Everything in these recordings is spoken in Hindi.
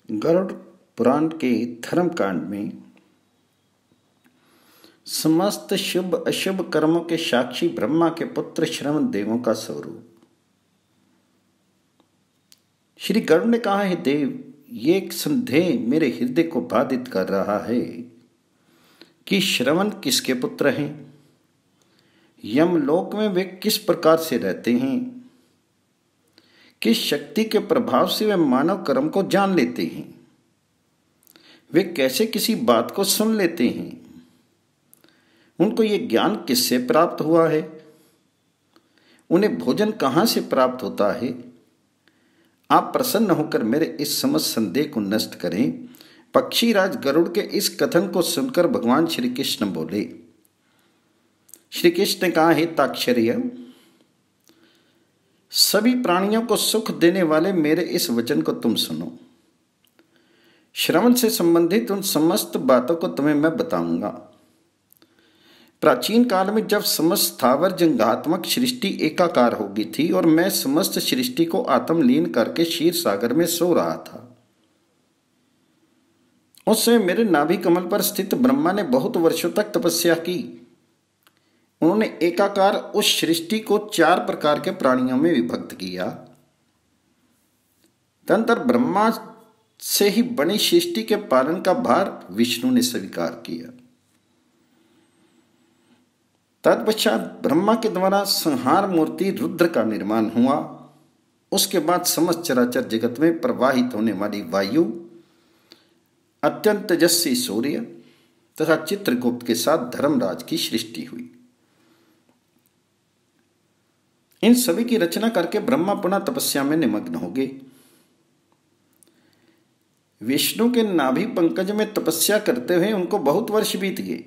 गरुड़ पुराण के धर्म कांड में समस्त शुभ अशुभ कर्मों के साक्षी ब्रह्मा के पुत्र श्रवण देवों का स्वरूप। श्री गरुड़ ने कहा, है देव, ये एक संदेह मेरे हृदय को बाधित कर रहा है कि श्रवण किसके पुत्र हैं, यमलोक में वे किस प्रकार से रहते हैं, किस शक्ति के प्रभाव से वे मानव कर्म को जान लेते हैं, वे कैसे किसी बात को सुन लेते हैं, उनको ये ज्ञान किससे प्राप्त हुआ है, उन्हें भोजन कहाँ से प्राप्त होता है। आप प्रसन्न होकर मेरे इस समस्त संदेह को नष्ट करें। पक्षीराज गरुड़ के इस कथन को सुनकर भगवान श्री कृष्ण बोले। श्री कृष्ण ने कहा, हे ताक्षर्य, सभी प्राणियों को सुख देने वाले मेरे इस वचन को तुम सुनो। श्रवण से संबंधित उन समस्त बातों को तुम्हें मैं बताऊंगा। प्राचीन काल में जब समस्त स्थावर जंगात्मक सृष्टि एकाकार हो गई थी और मैं समस्त सृष्टि को आत्मलीन करके क्षीर सागर में सो रहा था, उस समय मेरे नाभि कमल पर स्थित ब्रह्मा ने बहुत वर्षों तक तपस्या की। उन्होंने एकाकार उस सृष्टि को 4 प्रकार के प्राणियों में विभक्त किया। तदनंतर ब्रह्मा से ही बनी सृष्टि के पालन का भार विष्णु ने स्वीकार किया। तत्पश्चात ब्रह्मा के द्वारा संहार मूर्ति रुद्र का निर्माण हुआ। उसके बाद समस्त चराचर जगत में प्रवाहित होने वाली वायु, अत्यंत तेजस्वी सूर्य तथा चित्रगुप्त के साथ धर्मराज की सृष्टि हुई। इन सभी की रचना करके ब्रह्मा पुनः तपस्या में निमग्न हो गए। विष्णु के नाभि पंकज में तपस्या करते हुए उनको बहुत वर्ष बीत गए।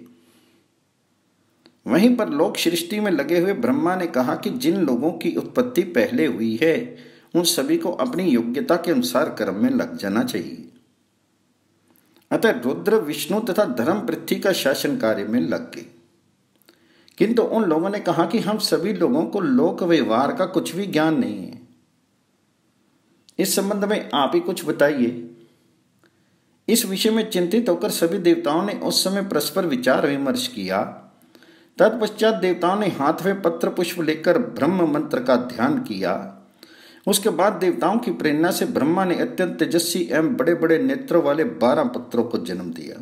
वहीं पर लोक सृष्टि में लगे हुए ब्रह्मा ने कहा कि जिन लोगों की उत्पत्ति पहले हुई है उन सभी को अपनी योग्यता के अनुसार कर्म में लग जाना चाहिए। अतः रुद्र, विष्णु तथा धर्म पृथ्वी का शासन कार्य में लग गए। किंतु उन लोगों ने कहा कि हम सभी लोगों को लोक व्यवहार का कुछ भी ज्ञान नहीं है। इस संबंध में आप ही कुछ बताइए। इस विषय में चिंतित होकर सभी देवताओं ने उस समय परस्पर विचार विमर्श किया। तत्पश्चात देवताओं ने हाथ में पत्र पुष्प लेकर ब्रह्म मंत्र का ध्यान किया। उसके बाद देवताओं की प्रेरणा से ब्रह्मा ने अत्यंत तेजस्वी एवं बड़े बड़े नेत्रों वाले 12 पत्रों को जन्म दिया।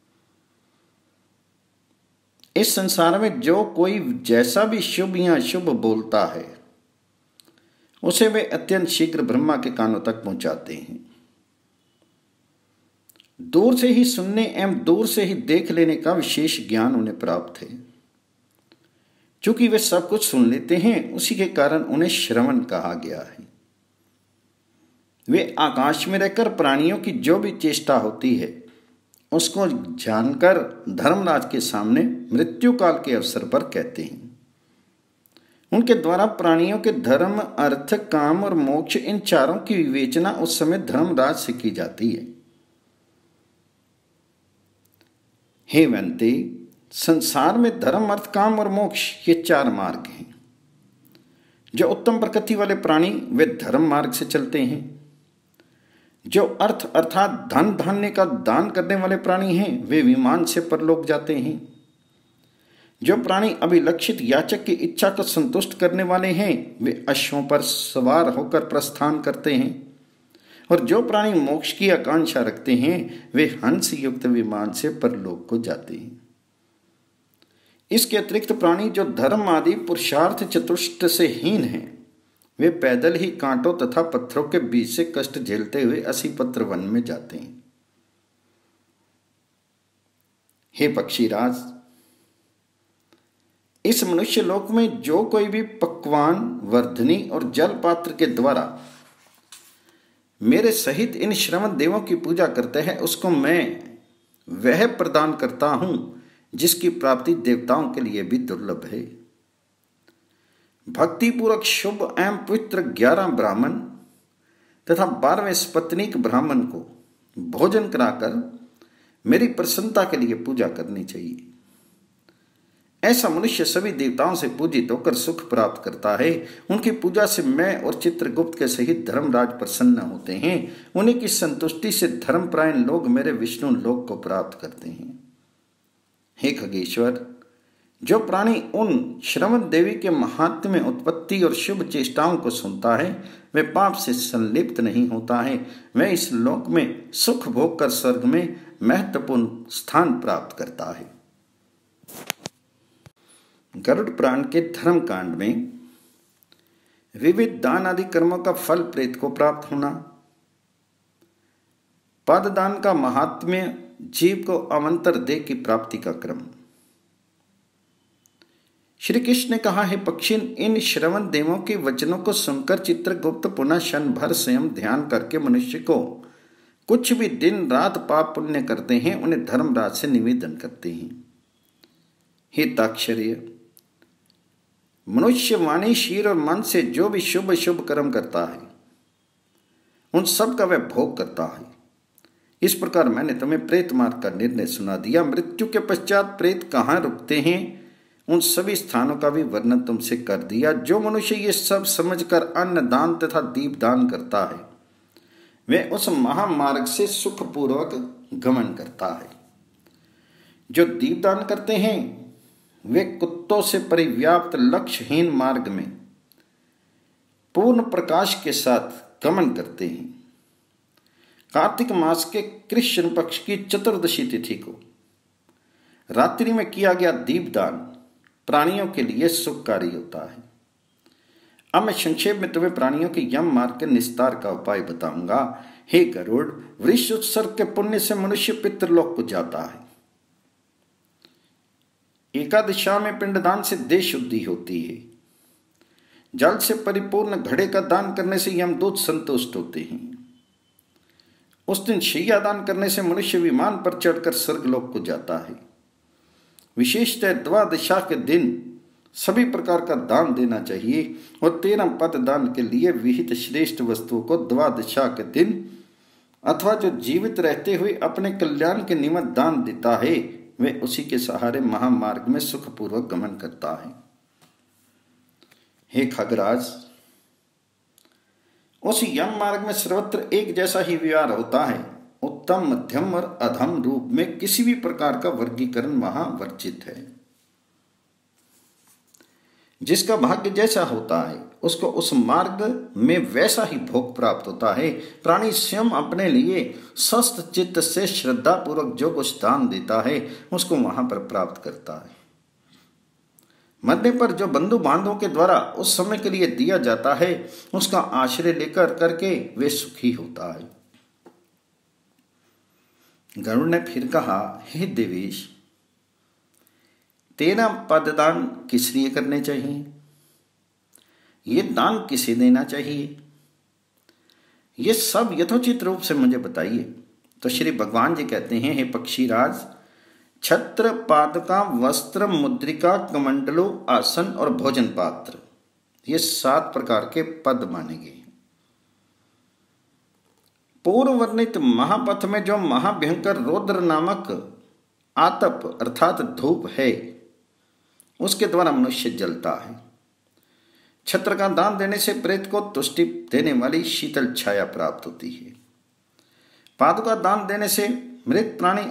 इस संसार में जो कोई जैसा भी शुभ या अशुभ बोलता है उसे वे अत्यंत शीघ्र ब्रह्मा के कानों तक पहुंचाते हैं। दूर से ही सुनने एवं दूर से ही देख लेने का विशेष ज्ञान उन्हें प्राप्त है। चूंकि वे सब कुछ सुन लेते हैं, उसी के कारण उन्हें श्रवण कहा गया है। वे आकाश में रहकर प्राणियों की जो भी चेष्टा होती है उसको जानकर धर्मराज के सामने मृत्यु काल के अवसर पर कहते हैं। उनके द्वारा प्राणियों के धर्म, अर्थ, काम और मोक्ष, इन चारों की विवेचना उस समय धर्मराज से की जाती है। हे वंते, संसार में धर्म, अर्थ, काम और मोक्ष ये 4 मार्ग हैं। जो उत्तम प्रकृति वाले प्राणी वे धर्म मार्ग से चलते हैं। जो अर्थ अर्थात धन धान्य का दान करने वाले प्राणी हैं वे विमान से परलोक जाते हैं। जो प्राणी अभिलक्षित याचक की इच्छा को संतुष्ट करने वाले हैं वे अश्वों पर सवार होकर प्रस्थान करते हैं। और जो प्राणी मोक्ष की आकांक्षा रखते हैं वे हंस युक्त विमान से परलोक को जाते हैं। इसके अतिरिक्त प्राणी जो धर्म आदि पुरुषार्थ चतुष्ट से हीन हैं वे पैदल ही कांटों तथा पत्थरों के बीच से कष्ट झेलते हुए 80 पत्र वन में जाते हैं। हे पक्षीराज, इस मनुष्य लोक में जो कोई भी पकवान, वर्धनी और जल पात्र के द्वारा मेरे सहित इन श्रवण देवों की पूजा करते हैं उसको मैं वह प्रदान करता हूं जिसकी प्राप्ति देवताओं के लिए भी दुर्लभ है। भक्तिपूर्वक शुभ एवं पवित्र 11 ब्राह्मण तथा 12वें स्पत्नीक ब्राह्मण को भोजन कराकर मेरी प्रसन्नता के लिए पूजा करनी चाहिए। ऐसा मनुष्य सभी देवताओं से पूजित होकर सुख प्राप्त करता है। उनकी पूजा से मैं और चित्रगुप्त के सहित धर्मराज प्रसन्न होते हैं। उन्हीं की संतुष्टि से धर्मपरायण लोग मेरे विष्णु लोक को प्राप्त करते हैं। हे खगेश्वर, जो प्राणी उन श्रवण देवी के महात्म्य में उत्पत्ति और शुभ चेष्टाओं को सुनता है, वे पाप से संलिप्त नहीं होता है। वह इस लोक में सुख भोग कर स्वर्ग में महत्वपूर्ण स्थान प्राप्त करता है। गरुड़ पुराण के धर्म कांड में विविध दान आदि कर्मों का फल प्रेत को प्राप्त होना, पददान का महात्म्य, जीव को अवंतर देह की प्राप्ति का क्रम। श्री कृष्ण ने कहा, है पक्षिन, इन श्रवण देवों के वचनों को सुनकर चित्रगुप्त पुनः क्षण भर स्वयं ध्यान करके मनुष्य को कुछ भी दिन रात पाप पुण्य करते हैं, उन्हें धर्मराज से निवेदन करते हैं। हे ताक्षर्य, मनुष्य वाणी, शीर और मन से जो भी शुभ शुभ कर्म करता है, उन सब का वह भोग करता है। इस प्रकार मैंने तुम्हें प्रेत मार्ग का निर्णय सुना दिया। मृत्यु के पश्चात प्रेत कहाँ रुकते हैं, उन सभी स्थानों का भी वर्णन तुमसे कर दिया। जो मनुष्य ये सब समझकर अन्न दान तथा दीप दान करता है, वह उस महामार्ग से सुखपूर्वक गमन करता है। जो दीप दान करते हैं, वे कुत्तों से परिव्याप्त लक्ष्यहीन मार्ग में पूर्ण प्रकाश के साथ गमन करते हैं। कार्तिक मास के कृष्ण पक्ष की चतुर्दशी तिथि को रात्रि में किया गया दीपदान प्राणियों के लिए सुखकारी होता है। अब मैं संक्षेप में तुम्हें प्राणियों के यम मार्ग के निस्तार का उपाय बताऊंगा। हे गरुड़, वृष उत्सर्ग के पुण्य से मनुष्य पितृलोक को जाता है। एकादशा में पिंडदान से देह शुद्धि होती है। जल से परिपूर्ण घड़े का दान करने से यमदूत संतुष्ट होते हैं। उस दिन शैया दान करने से मनुष्य विमान पर चढ़कर स्वर्गलोक को जाता है। विशेषतः द्वादशा के दिन सभी प्रकार का दान देना चाहिए और 13 पद दान के लिए विहित श्रेष्ठ वस्तुओं को द्वादशा के दिन अथवा जो जीवित रहते हुए अपने कल्याण के निमित्त दान देता है, वे उसी के सहारे महामार्ग में सुखपूर्वक गमन करता है। हे खगराज, उस यम मार्ग में सर्वत्र एक जैसा ही व्यवहार होता है। उत्तम, मध्यम और अधम रूप में किसी भी प्रकार का वर्गीकरण वहां वर्जित है। जिसका भाग्य जैसा होता है, उसको उस मार्ग में वैसा ही भोग प्राप्त होता है। प्राणी स्वयं अपने लिए स्वस्थ चित्त से श्रद्धा पूर्वक जो कुछ दान देता है, उसको वहां पर प्राप्त करता है। मरने पर जो बंधु बांधवों के द्वारा उस समय के लिए दिया जाता है, उसका आश्रय लेकर करके वे सुखी होता है। गरुड़ ने फिर कहा, हे देवेश, 13 पददान किस लिए करने चाहिए? ये दान किसे देना चाहिए? ये सब यथोचित रूप से मुझे बताइए। तो श्री भगवान जी कहते हैं, हे पक्षीराज, छत्र, पादका, वस्त्र, मुद्रिका, कमंडलो, आसन और भोजन पात्र, ये 7 प्रकार के पद माने गए। पूर्व वर्णित महापथ में जो महाभयंकर रौद्र नामक आतप अर्थात धूप है, उसके द्वारा मनुष्य जलता है। छत्र का दान देने से प्रेत को तुष्टि देने वाली शीतल छाया प्राप्त होती है। पादुका दान देने से मृत प्राणी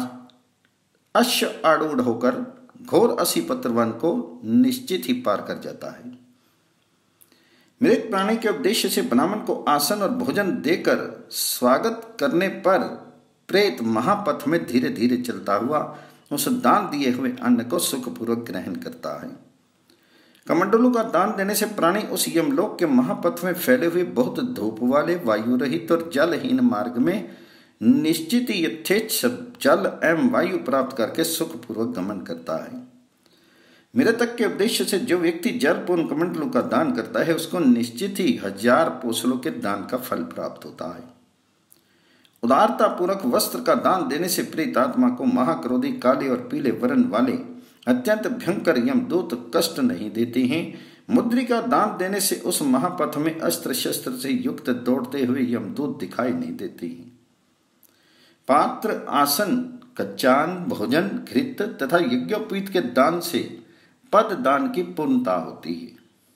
अश्व आरूढ़ होकर घोर असी पत्र वन को निश्चित ही पार कर जाता है। मृत प्राणी के उद्देश्य से ब्राह्मण को आसन और भोजन देकर स्वागत करने पर प्रेत महापथ में धीरे धीरे चलता हुआ उस दान दिए हुए अन्न को सुखपूर्वक ग्रहण करता है। कमंडलों का दान देने से प्राणी उस यमलोक के महापथ में फैले हुए बहुत धूप वाले, वायु रहित और जलहीन मार्ग में निश्चित यथेच्छ जल एवं वायु प्राप्त करके सुखपूर्वक गमन करता है। मृतक के उद्देश्य से जो व्यक्ति जल पूर्ण कमंडलों का दान करता है, उसको निश्चित ही 1000 पोसलों के दान का फल प्राप्त होता है। उदारता पूर्वक वस्त्र का दान देने से प्रेत आत्मा को महाक्रोधी, काले और पीले वर्ण वाले अत्यंत भयंकर यमदूत कष्ट नहीं देते हैं। मुद्री का दान देने से उस महापथ में अस्त्र शस्त्र से युक्त दौड़ते हुए यमदूत दिखाई नहीं देते हैं। पात्र, आसन, कच्चान, भोजन, घृत तथा यज्ञोपवीत के दान से पद दान की पूर्णता होती है।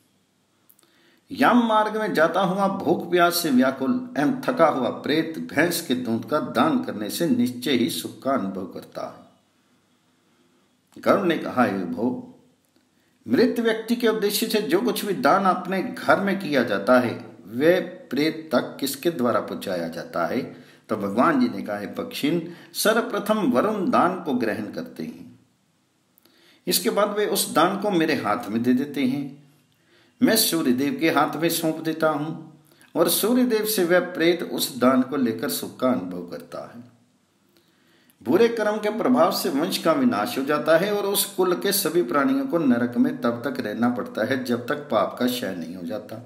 यम मार्ग में जाता हुआ भूख प्यास से व्याकुल एवं थका हुआ प्रेत भैंस के दूध का दान करने से निश्चय ही सुख का अनुभव करता है। गरुड़ ने कहा, हे विभो, मृत व्यक्ति के उद्देश्य से जो कुछ भी दान अपने घर में किया जाता है वे प्रेत तक किसके द्वारा पहुंचाया जाता है? तो भगवान जी ने कहा, है पक्षिन, सर्वप्रथम वरुण दान को ग्रहण करते हैं। इसके बाद वे उस दान को मेरे हाथ में दे देते हैं। मैं सूर्यदेव के हाथ में सौंप देता हूं और सूर्यदेव से वह प्रेत उस दान को लेकर सुख का अनुभव करता है। बुरे कर्म के प्रभाव से वंश का विनाश हो जाता है और उस कुल के सभी प्राणियों को नरक में तब तक रहना पड़ता है जब तक पाप का क्षय नहीं हो जाता।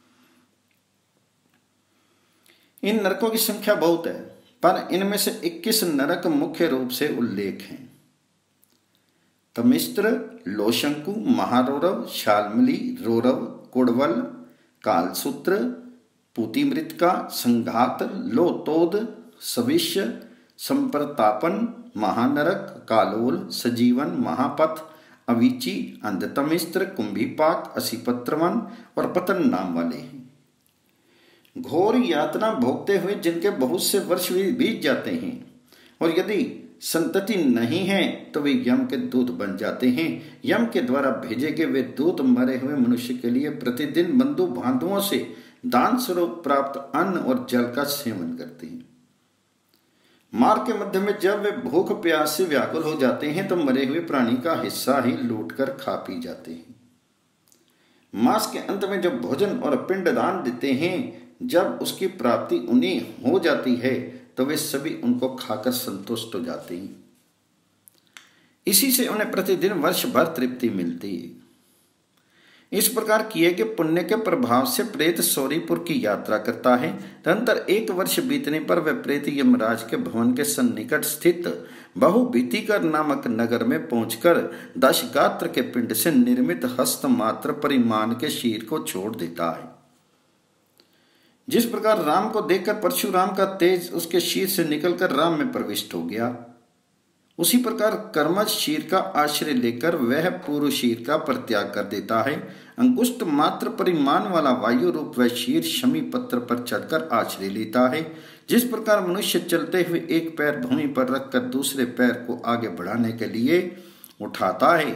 इन नरकों की संख्या बहुत है, पर इनमें से 21 नरक मुख्य रूप से उल्लेख हैं। तमिस्त्र, लोशंकु, महारौरव, शाल्मली, रौरव, कुड़वल, कालसूत्र, पूतिमृतका, संघात, लोतोद, सविष्य, संप्रतापन, महानरक, कालोल, सजीवन, महापथ, अवीची, अंधतमिस्त्र, कुंभीपाक, असीपत्रवन और पतन नाम वाले हैं। घोर यातना भोगते हुए जिनके बहुत से वर्ष भी बीत जाते हैं और यदि संतति नहीं है तो वे यम के दूत बन जाते हैं। यम के द्वारा भेजे गए वे दूत मरे हुए मनुष्य के लिए प्रतिदिन बंधु बांधुओं से दान स्वरूप प्राप्त अन्न और जल का सेवन करते हैं। मार्ग के मध्य में जब वे भूख प्यास से व्याकुल हो जाते हैं तो मरे हुए प्राणी का हिस्सा ही लूट कर खा पी जाते हैं। मास के अंत में जब भोजन और पिंडदान देते हैं, जब उसकी प्राप्ति उन्हें हो जाती है तो वे सभी उनको खाकर संतुष्ट हो जाते हैं। इसी से उन्हें प्रतिदिन वर्ष भर तृप्ति मिलती है। इस प्रकार किए गए पुण्य के प्रभाव से प्रेत सौरीपुर की यात्रा करता है। तदंतर 1 वर्ष बीतने पर वह प्रेत यमराज के भवन के सन्निकट स्थित बहुभीतिकर नामक नगर में पहुंचकर 10 गात्र के पिंड से निर्मित हस्त मात्र परिमाण के शीर को छोड़ देता है। जिस प्रकार राम को देखकर परशुराम का तेज उसके शीर से निकलकर राम में प्रविष्ट हो गया, उसी प्रकार कर्मज शीर का आश्रय लेकर वह पूर्व शीर का परित्याग कर देता है। अंगुष्ठ मात्र परिमाण वाला वायु रूप वह शीर शमी पत्र पर चढ़कर आश्रय लेता है। जिस प्रकार मनुष्य चलते हुए एक पैर भूमि पर रखकर दूसरे पैर को आगे बढ़ाने के लिए उठाता है,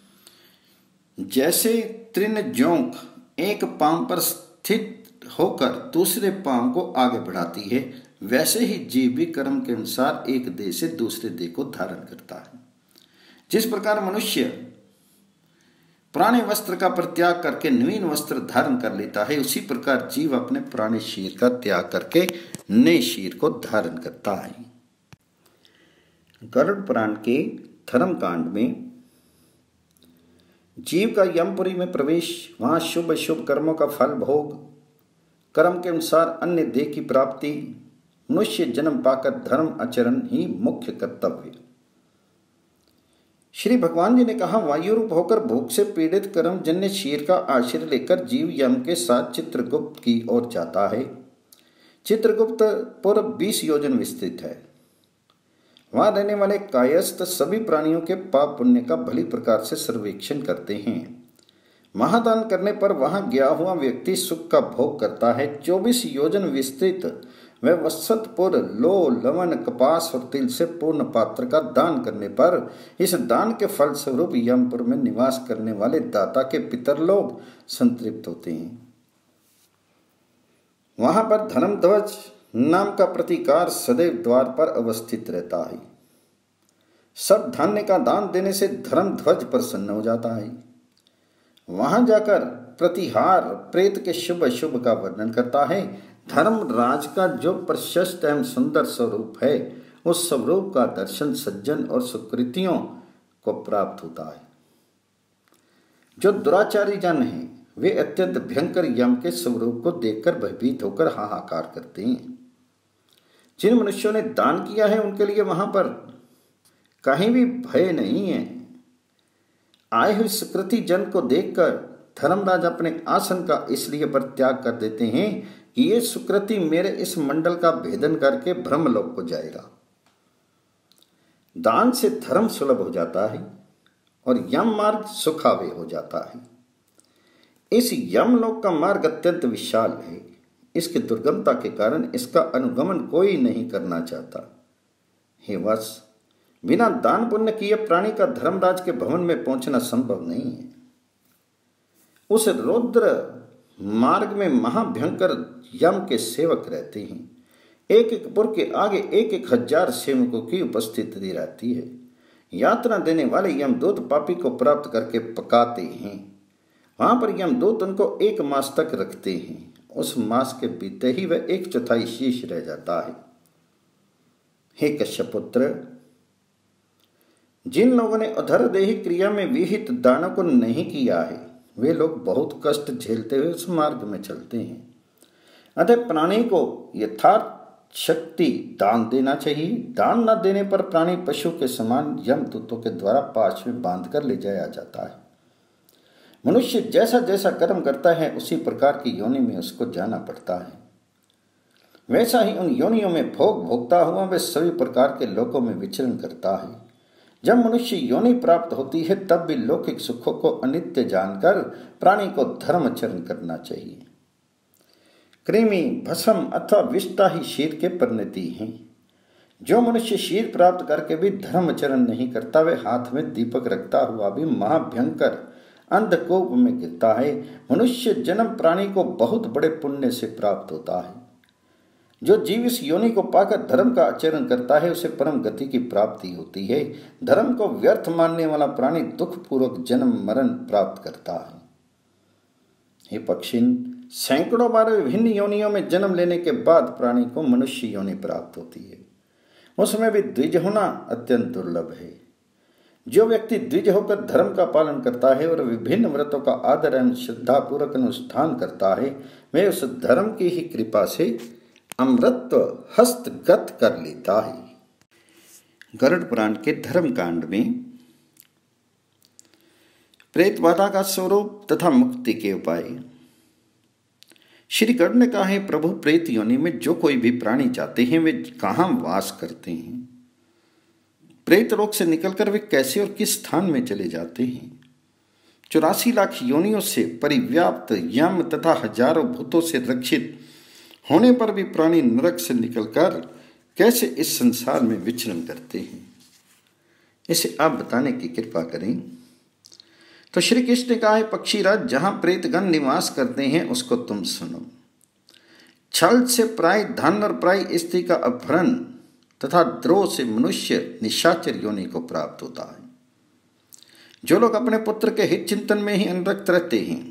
जैसे तृण जोंक एक पांव पर स्थित होकर दूसरे पांव को आगे बढ़ाती है, वैसे ही जीव भी कर्म के अनुसार एक देह से दूसरे देह को धारण करता है। जिस प्रकार मनुष्य पुराने वस्त्र का परित्याग करके नवीन वस्त्र धारण कर लेता है, उसी प्रकार जीव अपने पुराने शीर का त्याग करके नए शीर को धारण करता है। गरुड़ पुराण के धर्म कांड में जीव का यमपुरी में प्रवेश, वहां शुभ शुभ कर्मों का फल भोग, कर्म के अनुसार अन्य देह की प्राप्ति, मनुष्य जन्म पाकर धर्म आचरण ही मुख्य कर्तव्य। श्री भगवान जी ने कहा, वायु रूप होकर भूख से पीड़ित कर्म जन्य शीर का आश्रय लेकर जीव यम के साथ चित्रगुप्त की ओर जाता है। चित्रगुप्त पूर्व 20 योजन विस्तृत है। वहां रहने वाले कायस्थ सभी प्राणियों के पाप पुण्य का भली प्रकार से सर्वेक्षण करते हैं। महादान करने पर वहां गया हुआ व्यक्ति सुख का भोग करता है। 24 योजन विस्तृत वह वत्सतपुर लो लवण कपास और तिल से पूर्ण पात्र का दान करने पर इस दान के फल स्वरूप यमपुर में निवास करने वाले दाता के पितर लोग संतृप्त होते हैं। वहां पर धर्मध्वज नाम का प्रतिकार सदैव द्वार पर अवस्थित रहता है। सब धान्य का दान देने से धर्मध्वज प्रसन्न हो जाता है। वहां जाकर प्रतिहार प्रेत के शुभ शुभ का वर्णन करता है। धर्मराज का जो प्रशस्त एवं सुंदर स्वरूप है, उस स्वरूप का दर्शन सज्जन और सुकृतियों को प्राप्त होता है। जो दुराचारी जन हैं, वे अत्यंत भयंकर यम के स्वरूप को देखकर भयभीत होकर हाहाकार करते हैं। जिन मनुष्यों ने दान किया है, उनके लिए वहां पर कहीं भी भय नहीं है। आए हुए सुकृति जन को देखकर धर्मराज अपने आसन का इसलिए परित्याग कर देते हैं कि ये सुकृति मेरे इस मंडल का भेदन करके ब्रह्मलोक को जाएगा। दान से धर्म सुलभ हो जाता है और यम मार्ग सुखावे हो जाता है। इस यमलोक का मार्ग अत्यंत विशाल है। इसकी दुर्गमता के कारण इसका अनुगमन कोई नहीं करना चाहता। हे वत्स, बिना दान पुण्य किए प्राणी का धर्मराज के भवन में पहुंचना संभव नहीं है। उस रौद्र मार्ग में महाभयंकर यम के सेवक रहते हैं। एक एक पुर के आगे एक एक हजार सेवकों की उपस्थिति रहती है। यातना देने वाले यमदूत पापी को प्राप्त करके पकाते हैं। वहां पर यमदूत उनको 1 मास तक रखते हैं। उस मास के बीते ही वह 1/4 शेष रह जाता है। हे कश्यपुत्र, जिन लोगों ने अधरदेही क्रिया में विहित दानों को नहीं किया है, वे लोग बहुत कष्ट झेलते हुए उस मार्ग में चलते हैं। अतः प्राणी को यथार्थ शक्ति दान देना चाहिए। दान न देने पर प्राणी पशु के समान यमदूतों के द्वारा पाश में बांध कर ले जाया जाता है। मनुष्य जैसा जैसा कर्म करता है उसी प्रकार की योनि में उसको जाना पड़ता है। वैसा ही उन योनियों में भोग भोगता हुआ वे सभी प्रकार के लोकों में विचरण करता है। जब मनुष्य योनि प्राप्त होती है तब भी लौकिक सुखों को अनित्य जानकर प्राणी को धर्माचरण करना चाहिए। कृमि, भस्म अथवा विष्टा ही शीर के परिणति हैं। जो मनुष्य शीर प्राप्त करके भी धर्माचरण नहीं करता, वे हाथ में दीपक रखता हुआ भी महाभयंकर अंधकूप में गिरता है। मनुष्य जन्म प्राणी को बहुत बड़े पुण्य से प्राप्त होता है। जो जीव इस योनि को पाकर धर्म का आचरण करता है उसे परम गति की प्राप्ति होती है। धर्म को व्यर्थ मानने वाला प्राणी दुख पूर्वक जन्म मरण प्राप्त करता है। हे पक्षिन, सैकड़ों बार विभिन्न योनियों में जन्म लेने के बाद प्राणी को मनुष्य योनि प्राप्त होती है। उसमें भी द्विज होना अत्यंत दुर्लभ है। जो व्यक्ति द्विज होकर धर्म का पालन करता है और विभिन्न व्रतों का आदर एवं श्रद्धापूर्वक अनुष्ठान करता है, वह उस धर्म की ही कृपा से अमृतत्व हस्तगत कर लेता है। गरुड़ पुराण के धर्म कांड में प्रेतबाधा का स्वरूप तथा मुक्ति के उपाय। श्री गरुड़ ने कहा है, प्रभु, प्रेत योनि में जो कोई भी प्राणी जाते हैं वे कहाँ वास करते हैं? प्रेत लोक से निकलकर वे कैसे और किस स्थान में चले जाते हैं? 84 लाख योनियों से परिव्याप्त यम तथा हजारों भूतों से रक्षित होने पर भी प्राणी नरक से निकलकर कैसे इस संसार में विचरण करते हैं, इसे आप बताने की कृपा करें। तो श्री कृष्ण ने कहा है, पक्षीराज, जहां प्रेतगण निवास करते हैं उसको तुम सुनो। छल से प्राय धन और प्राय स्त्री का अपहरण तथा द्रोह से मनुष्य निशाचर योनि को प्राप्त होता है। जो लोग अपने पुत्र के हित चिंतन में ही अनुरक्त रहते हैं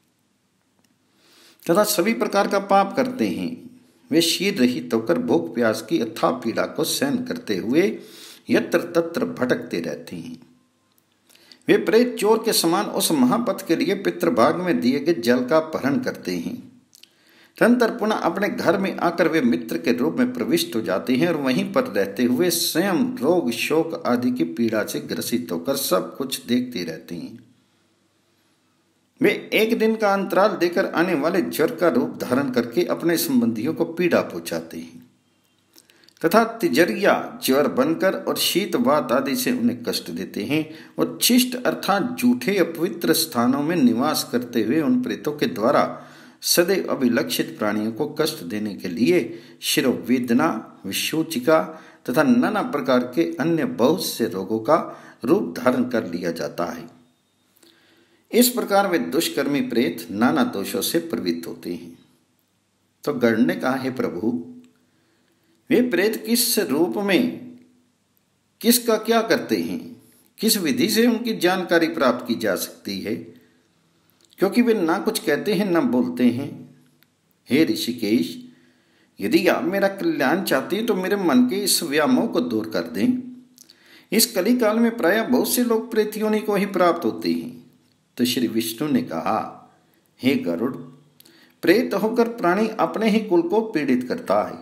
तथा सभी प्रकार का पाप करते हैं, वे शीर रहित होकर भूख प्यास की अथाह पीड़ा को सहन करते हुए यत्र तत्र भटकते रहते हैं। वे प्रेत चोर के समान उस महापथ के लिए पितृभाग में दिए गए जल का अपहरण करते हैं। तदनंतर पुनः अपने घर में आकर वे मित्र के रूप में प्रविष्ट हो जाते हैं और वहीं पर रहते हुए स्वयं रोग शोक आदि की पीड़ा से ग्रसित होकर सब कुछ देखते रहते हैं। वे एक दिन का अंतराल देकर आने वाले ज्वर का रूप धारण करके अपने संबंधियों को पीड़ा पहुंचाते हैं तथा तिजरिया ज्वर बनकर और शीत वात आदि से उन्हें कष्ट देते हैं और छिष्ट अर्थात झूठे अपवित्र स्थानों में निवास करते हुए उन प्रेतों के द्वारा सदैव अभिलक्षित प्राणियों को कष्ट देने के लिए शिरोवेदना, विशोचिका तथा नाना प्रकार के अन्य बहुत से रोगों का रूप धारण कर लिया जाता है। इस प्रकार वे दुष्कर्मी प्रेत नाना दोषों से प्रवृत्त होते हैं। तो गरुड़ ने कहा है, प्रभु, वे प्रेत किस रूप में किसका क्या करते हैं, किस विधि से उनकी जानकारी प्राप्त की जा सकती है, क्योंकि वे ना कुछ कहते हैं ना बोलते हैं। हे ऋषिकेश, यदि आप मेरा कल्याण चाहते हैं तो मेरे मन के इस व्यामोह को दूर कर दें। इस कली काल में प्राय बहुत से लोग प्रेत योनि को ही प्राप्त होते हैं। तो श्री विष्णु ने कहा, हे गरुड़, प्रेत होकर प्राणी अपने ही कुल को पीड़ित करता है,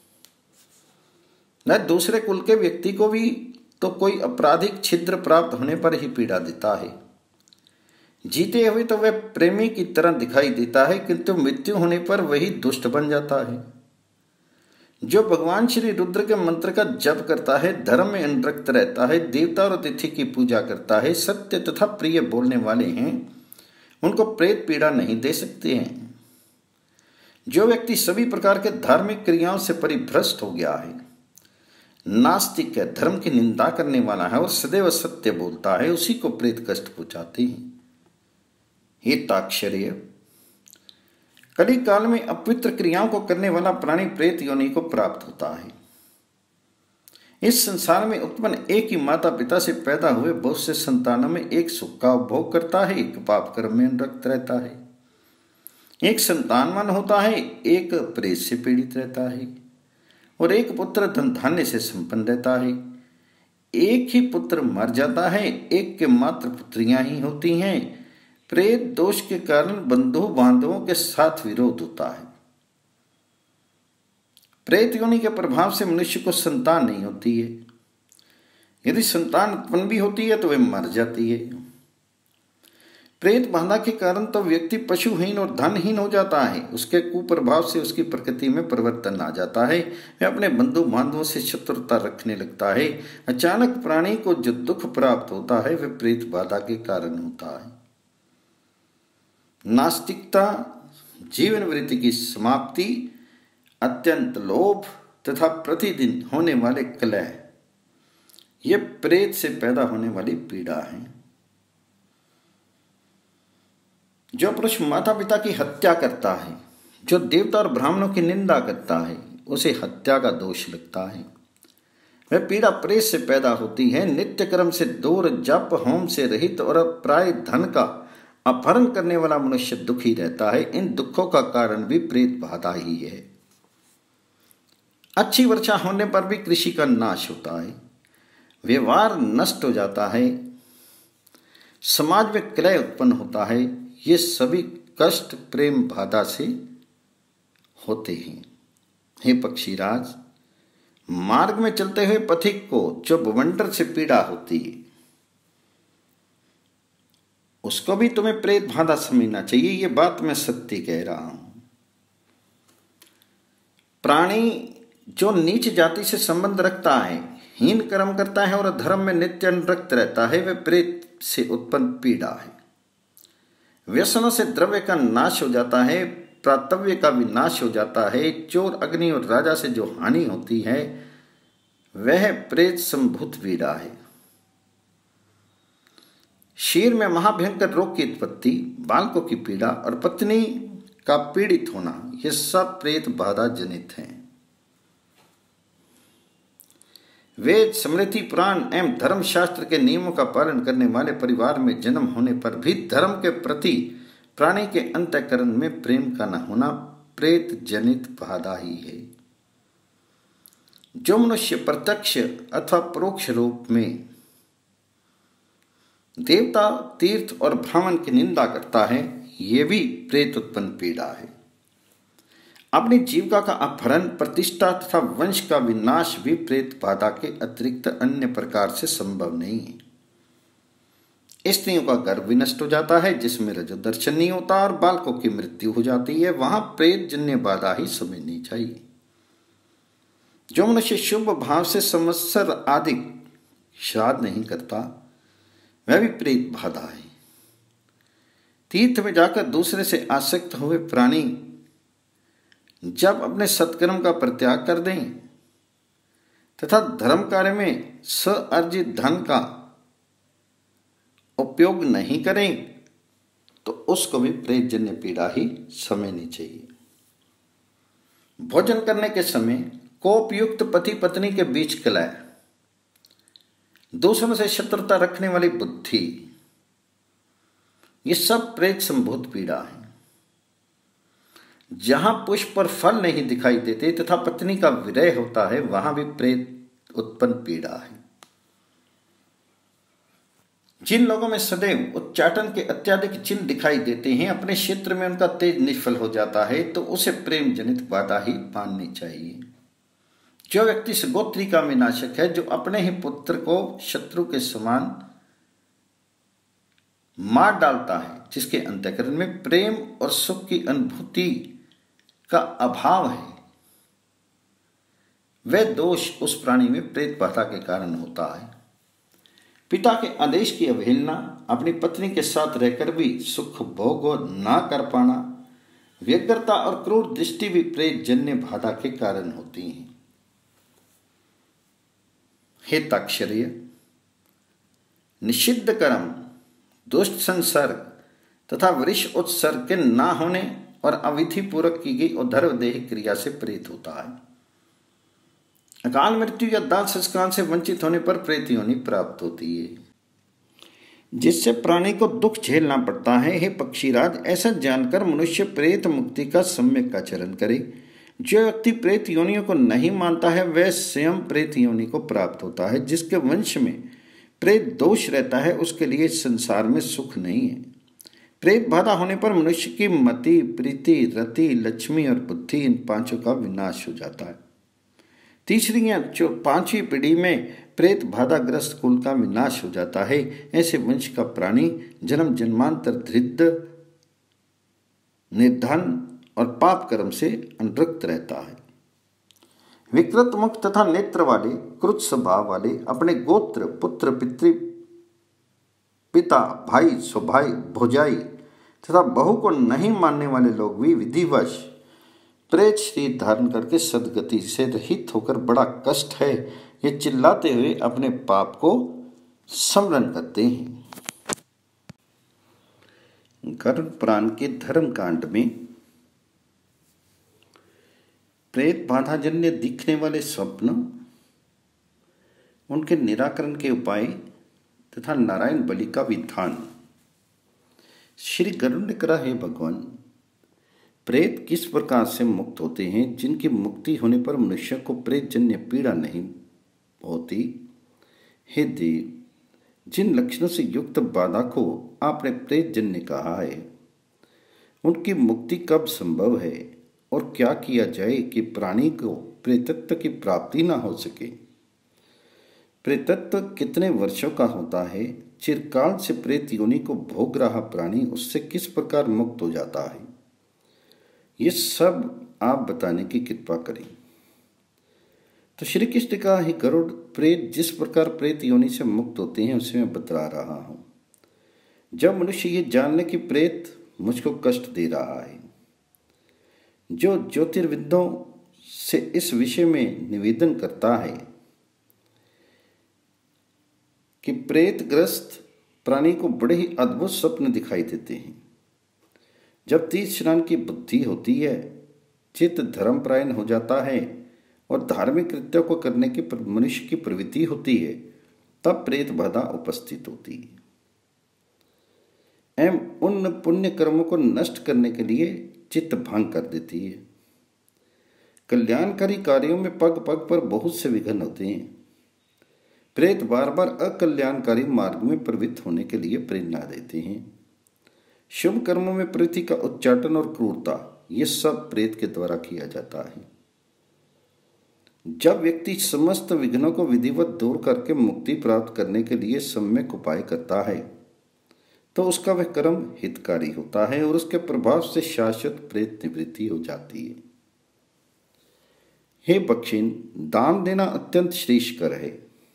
न दूसरे कुल के व्यक्ति को भी तो कोई आपराधिक छिद्र प्राप्त होने पर ही पीड़ा देता है। जीते हुए तो वह प्रेमी की तरह दिखाई देता है, किंतु मृत्यु होने पर वही दुष्ट बन जाता है। जो भगवान श्री रुद्र के मंत्र का जप करता है, धर्म में अनुरक्त रहता है, देवता और अतिथि की पूजा करता है, सत्य तथा प्रिय बोलने वाले हैं, उनको प्रेत पीड़ा नहीं दे सकते हैं। जो व्यक्ति सभी प्रकार के धार्मिक क्रियाओं से परिभ्रष्ट हो गया है, नास्तिक है, धर्म की निंदा करने वाला है और सदैव सत्य बोलता है, उसी को प्रेत कष्ट पहुंचाते हैं। ये ताक्षर्य कली काल में अपवित्र क्रियाओं को करने वाला प्राणी प्रेत योनि को प्राप्त होता है। इस संसार में उत्पन्न एक ही माता पिता से पैदा हुए बहुत से संतानों में एक सुख का उपभोग करता है, एक पाप कर्म में अनुरक्त रहता है। एक संतानवान होता है, एक प्रेत से पीड़ित रहता है और एक पुत्र धन धान्य से संपन्न रहता है। एक ही पुत्र मर जाता है, एक के मात्र पुत्रियां ही होती हैं। प्रेत दोष के कारण बंधु बांधवों के साथ विरोध होता है। प्रेत योनि के प्रभाव से मनुष्य को संतान नहीं होती है। यदि संतान उत्पन्न भी होती है तो वह मर जाती है। प्रेत बाधा के कारण तो व्यक्ति पशुहीन और धनहीन हो जाता है। उसके कुप्रभाव से उसकी प्रकृति में परिवर्तन आ जाता है। वह अपने बंधु बांधवों से शत्रुता रखने लगता है। अचानक प्राणी को जो दुख प्राप्त होता है वह प्रेत बाधा के कारण होता है। नास्तिकता, जीवन वृत्ति की समाप्ति, अत्यंत लोभ तथा प्रतिदिन होने वाले कलह, ये प्रेत से पैदा होने वाली पीड़ा है। जो पुरुष माता पिता की हत्या करता है, जो देवता और ब्राह्मणों की निंदा करता है, उसे हत्या का दोष लगता है। वह पीड़ा प्रेत से पैदा होती है। नित्य कर्म से दूर, जप होम से रहित और प्राय धन का अपहरण करने वाला मनुष्य दुखी रहता है। इन दुखों का कारण भी प्रेत बाधा ही है। अच्छी वर्षा होने पर भी कृषि का नाश होता है, व्यवहार नष्ट हो जाता है, समाज में कलह उत्पन्न होता है। ये सभी कष्ट प्रेम बाधा से होते हैं। हे पक्षीराज, मार्ग में चलते हुए पथिक को जो भवंडर से पीड़ा होती है, उसको भी तुम्हें प्रेत बाधा समझना चाहिए। ये बात मैं सत्य कह रहा हूं। प्राणी जो नीच जाति से संबंध रखता है, हीन कर्म करता है और धर्म में नित्य अनुरक्त रहता है, वह प्रेत से उत्पन्न पीड़ा है। व्यसनों से द्रव्य का नाश हो जाता है, प्रातव्य का विनाश हो जाता है। चोर, अग्नि और राजा से जो हानि होती है वह प्रेत संभूत पीड़ा है। शरीर में महाभयंकर रोग की उत्पत्ति, बालकों की पीड़ा और पत्नी का पीड़ित होना, ये सब प्रेत बाधा जनित हैं। वेद, स्मृति, पुराण एवं धर्मशास्त्र के नियमों का पालन करने वाले परिवार में जन्म होने पर भी धर्म के प्रति प्राणी के अंतःकरण में प्रेम का न होना प्रेत जनित बाधा ही है। जो मनुष्य प्रत्यक्ष अथवा परोक्ष रूप में देवता, तीर्थ और ब्राह्मण की निंदा करता है, ये भी प्रेत उत्पन्न पीड़ा है। अपनी जीविका का अपहरण, प्रतिष्ठा तथा वंश का विनाश भी प्रेत बाधा के अतिरिक्त अन्य प्रकार से संभव नहीं है। स्त्रियों का गर्भ भी नष्ट हो जाता है, जिसमें रजो दर्शन नहीं होता और बालकों की मृत्यु हो जाती है। वहां प्रेत जन्य बाधा ही समझनी चाहिए। जो मनुष्य शुभ भाव से संवत्सर आदि श्राद्ध नहीं करता, वह भी प्रेत बाधा है। तीर्थ में जाकर दूसरे से आसक्त हुए प्राणी जब अपने सत्कर्म का परित्याग कर दें तथा धर्म कार्य में स्वअर्जित धन का उपयोग नहीं करें, तो उसको भी प्रेत जन्य पीड़ा ही समझनी चाहिए। भोजन करने के समय कोपयुक्त पति पत्नी के बीच कलह, दूसरों से शत्रुता रखने वाली बुद्धि, ये सब प्रेत संभूत पीड़ा है। जहां पुष्प पर फल नहीं दिखाई देते तथा पत्नी का विरह होता है, वहां भी प्रेत उत्पन्न पीड़ा है। जिन लोगों में सदैव उच्चाटन के अत्याधिक चिन्ह दिखाई देते हैं, अपने क्षेत्र में उनका तेज निष्फल हो जाता है, तो उसे प्रेम जनित बाधा ही माननी चाहिए। जो व्यक्ति सगोत्री का विनाशक है, जो अपने ही पुत्र को शत्रु के समान मार डालता है, जिसके अंतःकरण में प्रेम और सुख की अनुभूति का अभाव है, वह दोष उस प्राणी में प्रेत बाधा के कारण होता है। पिता के आदेश की अवहेलना, अपनी पत्नी के साथ रहकर भी सुख भोग ना कर पाना, व्यग्रता और क्रूर दृष्टि भी प्रेत जन्य बाधा के कारण होती हैं। हे ताक्षर्य, निषिद्ध कर्म, दुष्ट संसर्ग तथा वृष उत्सर्ग के ना होने और अविधि पूर्वक की गई उद्धर्व देह क्रिया से प्रेत होता है। अकाल मृत्यु या दाह संस्कार से वंचित होने पर प्रेत योनि प्राप्त होती है, जिससे प्राणी को दुख झेलना पड़ता है। हे पक्षीराज, ऐसा जानकर मनुष्य प्रेत मुक्ति का सम्यक आचरण करे। जो व्यक्ति प्रेत योनियों को नहीं मानता है वह स्वयं प्रेत योनि को प्राप्त होता है। जिसके वंश में प्रेत दोष रहता है उसके लिए संसार में सुख नहीं है। प्रेत बाधा होने पर मनुष्य की मति, प्रीति, रति, लक्ष्मी और बुद्धि, इन पांचों का विनाश हो जाता है। तीसरी या पांचवी पीढ़ी में प्रेत बाधाग्रस्त कुल का विनाश हो जाता है। ऐसे वंश का प्राणी जन्म जन्मांतर दरिद्र, निर्धन और पाप कर्म से अनुरक्त रहता है। विकृत मुख तथा नेत्र वाले, क्रुद्ध स्वभाव वाले, अपने गोत्र, पुत्र, पितृ, पिता, भाई, स्वभाई, भोजाई तथा बहू को नहीं मानने वाले लोग भी विधिवश प्रेत शरीर धारण करके सदगति से रहित होकर बड़ा कष्ट है ये चिल्लाते हुए अपने पाप को स्मरण करते हैं। गरुड़ पुराण के धर्म कांड में प्रेत बाधा जन्य दिखने वाले स्वप्न, उनके निराकरण के उपाय तथा नारायण बलि का विधान। श्री गरुड़ ने कहा, हे भगवान, प्रेत किस प्रकार से मुक्त होते हैं, जिनकी मुक्ति होने पर मनुष्य को प्रेत जन्य पीड़ा नहीं होती। हे देव, जिन लक्षणों से युक्त बाधा को आपने प्रेत जन्य कहा है, उनकी मुक्ति कब संभव है और क्या किया जाए कि प्राणी को प्रेतत्व की प्राप्ति न हो सके। प्रेतत्व कितने वर्षों का होता है, चिरकाल से प्रेत योनि को भोग रहा प्राणी उससे किस प्रकार मुक्त हो जाता है, ये सब आप बताने की कृपा करें। तो श्री कृष्ण का ही गरुड़, प्रेत जिस प्रकार प्रेत योनि से मुक्त होते हैं उसे मैं बतला रहा हूं। जब मनुष्य ये जानने की प्रेत मुझको कष्ट दे रहा है, जो ज्योतिर्विदों से इस विषय में निवेदन करता है कि प्रेतग्रस्त प्राणी को बड़े ही अद्भुत स्वप्न दिखाई देते हैं। जब तीर्थ स्नान की बुद्धि होती है, चित्त धर्मपरायण हो जाता है और धार्मिक कृत्यों को करने की मनुष्य की प्रवृत्ति होती है, तब प्रेत बाधा उपस्थित होती है एवं उन पुण्य कर्मों को नष्ट करने के लिए चित्त भंग कर देती है। कल्याणकारी कार्यों में पग पग पर बहुत से विघ्न होते हैं। प्रेत बार बार अकल्याणकारी मार्ग में प्रवृत्त होने के लिए प्रेरणा देते हैं। शुभ कर्मों में प्रीति का उच्चाटन और क्रूरता, ये सब प्रेत के द्वारा किया जाता है। जब व्यक्ति समस्त विघ्नों को विधिवत दूर करके मुक्ति प्राप्त करने के लिए सम्यक उपाय करता है, तो उसका वह कर्म हितकारी होता है और उसके प्रभाव से शाश्वत प्रेत निवृत्ति हो जाती है। हे बक्षिन, दान देना अत्यंत श्रेष्ठकर है।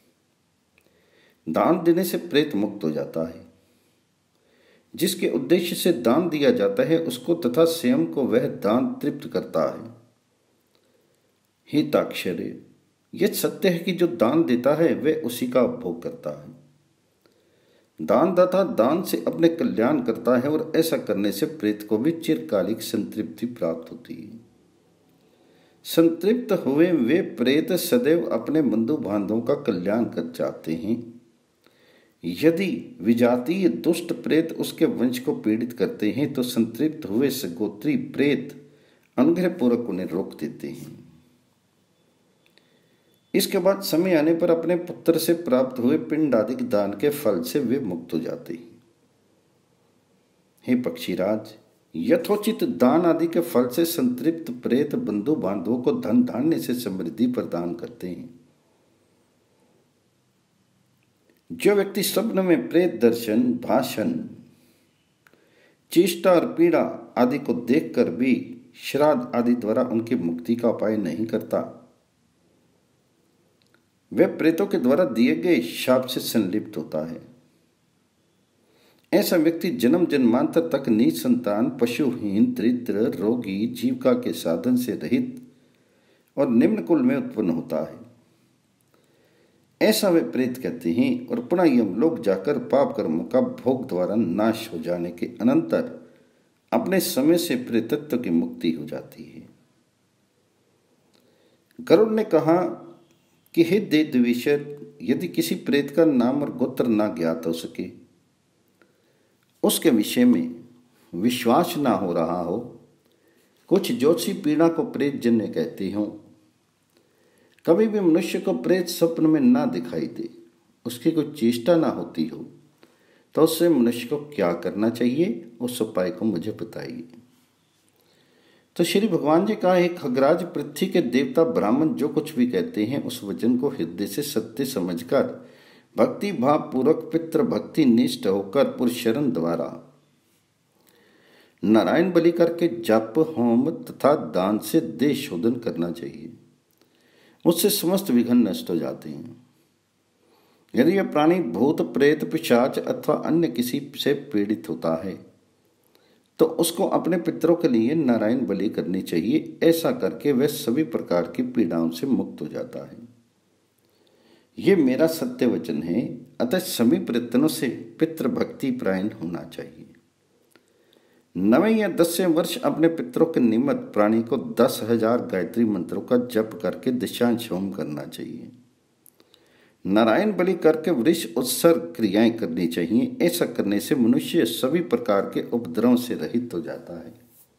दान देने से प्रेत मुक्त हो जाता है। जिसके उद्देश्य से दान दिया जाता है उसको तथा स्वयं को वह दान तृप्त करता है। हे ताक्षर्य, यह सत्य है कि जो दान देता है वह उसी का उपभोग करता है। दानदाता दान से अपने कल्याण करता है और ऐसा करने से प्रेत को भी चिरकालिक संतृप्ति प्राप्त होती है। संतृप्त हुए वे प्रेत सदैव अपने बंधु बांधवों का कल्याण कर जाते हैं। यदि विजातीय दुष्ट प्रेत उसके वंश को पीड़ित करते हैं तो संतृप्त हुए सगोत्री प्रेत अनुग्रहपूर्वक उन्हें रोक देते हैं। इसके बाद समय आने पर अपने पुत्र से प्राप्त हुए पिंड आदि दान के फल से वे मुक्त हो जाते हैं। हे पक्षीराज, यथोचित दान आदि के फल से संतृप्त प्रेत बंधु बांधवों को धन धान्य से समृद्धि प्रदान करते हैं। जो व्यक्ति स्वप्न में प्रेत दर्शन, भाषण, चेष्टा और पीड़ा आदि को देखकर भी श्राद्ध आदि द्वारा उनकी मुक्ति का उपाय नहीं करता, वह प्रेतों के द्वारा दिए गए शाप से संलिप्त होता है। ऐसा व्यक्ति जन्म जन्मांतर तक निसंतान, पशुहीन, दरिद्र, रोगी, जीविका के साधन से रहित और निम्न कुल में उत्पन्न होता है, ऐसा वे प्रेत कहते हैं। और पुनः यमलोक जाकर पाप कर्मों का भोग द्वारा नाश हो जाने के अनंतर अपने समय से प्रेतत्व की मुक्ति हो जाती है। गरुड़ ने कहा कि हे देवदेवेश्वर, यदि किसी प्रेत का नाम और गोत्र ना ज्ञात हो सके, उसके विषय में विश्वास ना हो रहा हो, कुछ ज्योतिषी पीड़ा को प्रेत जन्य कहते हों, कभी भी मनुष्य को प्रेत स्वप्न में ना दिखाई दे, उसकी कोई चेष्टा ना होती हो, तो उससे मनुष्य को क्या करना चाहिए, उस उपाय को मुझे बताइए। तो श्री भगवान जी का हे खगराज, पृथ्वी के देवता ब्राह्मण जो कुछ भी कहते हैं उस वचन को हृदय से सत्य समझकर भक्ति भाव पूर्वक पितृ भक्ति निष्ठ होकर पुरुषरण द्वारा नारायण बलि करके जप, होम तथा दान से देह शोधन करना चाहिए। उससे समस्त विघ्न नष्ट हो जाते हैं। यदि यह प्राणी भूत, प्रेत, पिशाच अथवा अन्य किसी से पीड़ित होता है तो उसको अपने पितरों के लिए नारायण बलि करनी चाहिए। ऐसा करके वह सभी प्रकार की पीड़ाओं से मुक्त हो जाता है। ये मेरा सत्य वचन है, अतः सभी प्रयत्नों से पितृ भक्ति परायण होना चाहिए। 9वें या 10वें वर्ष अपने पितरों के निमित्त प्राणी को 10,000 गायत्री मंत्रों का जप करके दशांश होम करना चाहिए। नारायण बलि करके वृष उत्सर्ग क्रियाएं करनी चाहिए। ऐसा करने से मनुष्य सभी प्रकार के उपद्रवों से रहित हो जाता है,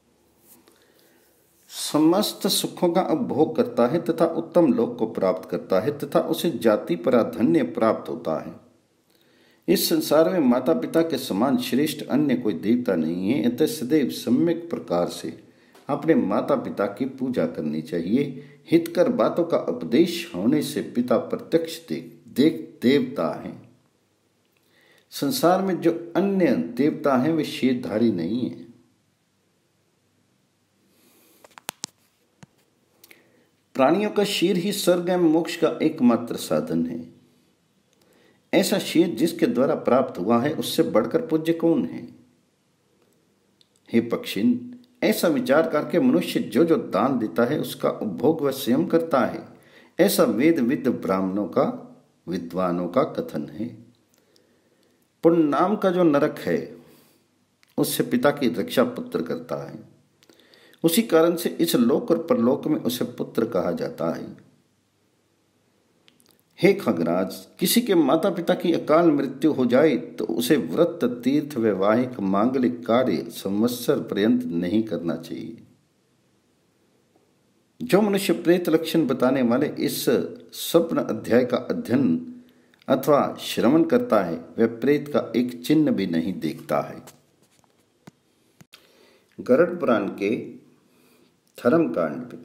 समस्त सुखों का उपभोग करता है तथा उत्तम लोक को प्राप्त करता है तथा उसे जाति प्राधान्य प्राप्त होता है। इस संसार में माता पिता के समान श्रेष्ठ अन्य कोई देवता नहीं है। अतः सदैव सम्यक प्रकार से अपने माता पिता की पूजा करनी चाहिए। हितकर बातों का उपदेश होने से पिता प्रत्यक्ष देवता हैं। संसार में जो अन्य देवता हैं वे शेरधारी नहीं है। प्राणियों का शीर ही स्वर्ग एवं मोक्ष का एकमात्र साधन है। ऐसा शीर जिसके द्वारा प्राप्त हुआ है उससे बढ़कर पूज्य कौन है? हे पक्षिन, ऐसा विचार करके मनुष्य जो जो दान देता है उसका उपभोग वह स्वयं करता है। ऐसा वेद विद ब्राह्मणों का, विद्वानों का कथन है। पुण्य नाम का जो नरक है उससे पिता की रक्षा पुत्र करता है। उसी कारण से इस लोक और परलोक में उसे पुत्र कहा जाता है। हे खगराज, किसी के माता पिता की अकाल मृत्यु हो जाए तो उसे व्रत, तीर्थ, वैवाहिक, मांगलिक कार्य संवत्सर पर्यंत नहीं करना चाहिए। जो मनुष्य प्रेत लक्षण बताने वाले इस स्वप्न अध्याय का अध्ययन अथवा श्रवण करता है वह प्रेत का एक चिन्ह भी नहीं देखता है। गरुड़ पुराण के धर्म कांड पे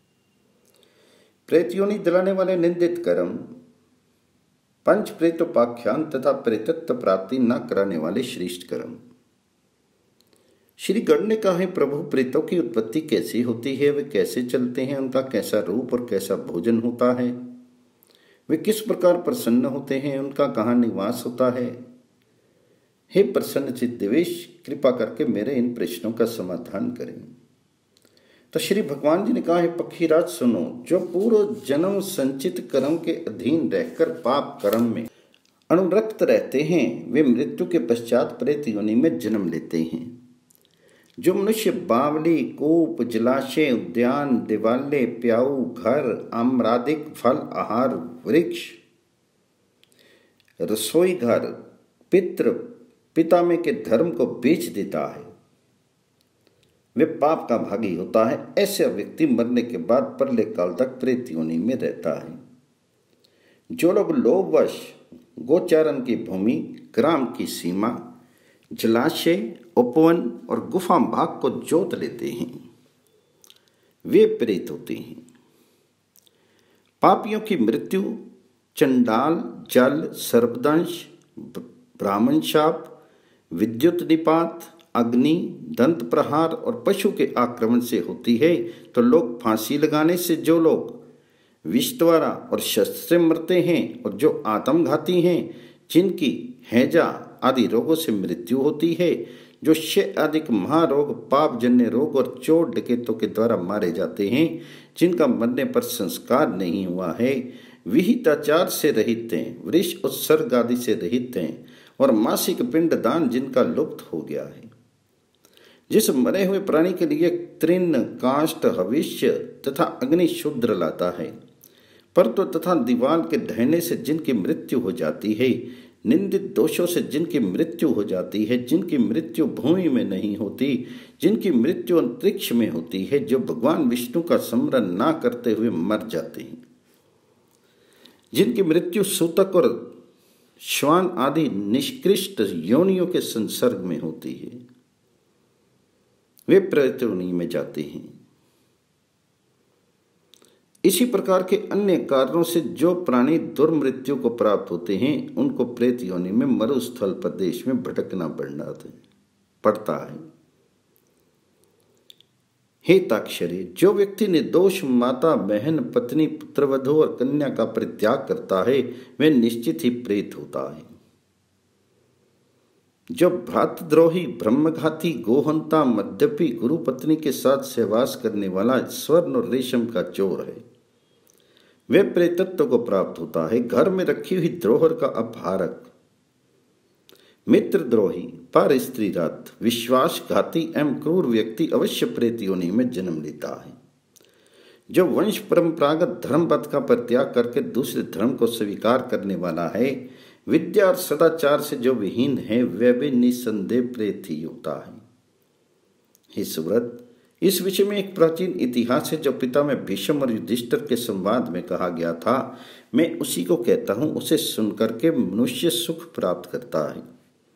प्रेत योनि दिलाने वाले निंदित कर्म, पंच प्रेतोपाख्यान तथा प्रेतत्व प्राप्ति न कराने वाले श्रेष्ठ कर्म। श्री गरुड़ ने कहा है, प्रभु, प्रेतों की उत्पत्ति कैसी होती है, वे कैसे चलते हैं, उनका कैसा रूप और कैसा भोजन होता है, वे किस प्रकार प्रसन्न होते हैं, उनका कहाँ निवास होता है। हे प्रसन्न चित्त देवेश, कृपा करके मेरे इन प्रश्नों का समाधान करें। तो श्री भगवान जी ने कहा है, पक्षीराज सुनो, जो पूर्व जन्म संचित कर्म के अधीन रहकर पाप कर्म में अनुरक्त रहते हैं वे मृत्यु के पश्चात प्रेत योनि में जन्म लेते हैं। जो मनुष्य बावली, कूप, जलाशय, उद्यान, दिवाले, प्याऊ, घर, आम्रादिक फल, आहार, वृक्ष, रसोई घर, पितामह के धर्म को बेच देता है वे पाप का भागी होता है। ऐसा व्यक्ति मरने के बाद प्रलय काल तक प्रेत योनि में रहता है। जो लोग लोभवश गोचारण की भूमि, ग्राम की सीमा, जलाशय, उपवन और गुफा भाग को जोत लेते हैं वे प्रेत होते हैं। पापियों की मृत्यु चंडाल, जल, सर्पदंश, ब्राह्मण शाप, विद्युत निपात, अग्नि, दंत प्रहार और पशु के आक्रमण से होती है। तो लोग फांसी लगाने से जो लोग विष द्वारा और शस्त्र से मरते हैं, और जो आत्मघाती हैं, जिनकी हैजा आदि रोगों से मृत्यु होती है, जो क्षय आदि महारोग, पापजन्य रोग और चोर डकैतों के द्वारा मारे जाते हैं, जिनका मरने पर संस्कार नहीं हुआ है, विहिताचार से रहित हैं, वृष उत्सर्ग आदि से रहित हैं, और मासिक पिंड दान जिनका लुप्त हो गया है। जिस मरे हुए प्राणी के लिए तृण, काष्ठ, हविष्य तथा अग्नि शूद्र लाता है, परतु तथा दीवाल के ढहने से जिनकी मृत्यु हो जाती है, निंदित दोषों से जिनकी मृत्यु हो जाती है, जिनकी मृत्यु भूमि में नहीं होती, जिनकी मृत्यु अंतरिक्ष में होती है, जो भगवान विष्णु का स्मरण ना करते हुए मर जाते हैं, जिनकी मृत्यु सूतक और श्वान आदि निष्कृष्ट योनियों के संसर्ग में होती है, वे प्रेत योनि में जाते हैं। इसी प्रकार के अन्य कारणों से जो प्राणी दुर्मृत्यु को प्राप्त होते हैं, उनको प्रेत योनि में मरुस्थल प्रदेश में भटकना पड़ता है। हे ताक्षरी, जो व्यक्ति निर्दोष माता, बहन, पत्नी, पुत्रवधू और कन्या का परित्याग करता है, वह निश्चित ही प्रेत होता है। जो भ्रातद्रोही, ब्रह्मघाती, गोहंता, मद्यपी, गुरु पत्नी के साथ सहवास करने वाला, स्वर्ण और रेशम का चोर है, वे प्रेतत्व को प्राप्त होता है। घर में रखी हुई द्रोहर का अपहारक, मित्रद्रोही, पर स्त्रीरत, विश्वासघाती एवं क्रूर व्यक्ति अवश्य प्रेत योनि में जन्म लेता है। जो वंश परंपरागत धर्मपथ का परित्याग करके दूसरे धर्म को स्वीकार करने वाला है, विद्या और सदाचार से जो विहीन है, वह भी निसंदेह प्रेत ही होता है। हे सुव्रत, इस विषय में एक प्राचीन इतिहास है जो पिता में भीष्म और युधिष्ठिर के संवाद में कहा गया था। मैं उसी को कहता हूं, उसे सुनकर के मनुष्य सुख प्राप्त करता है।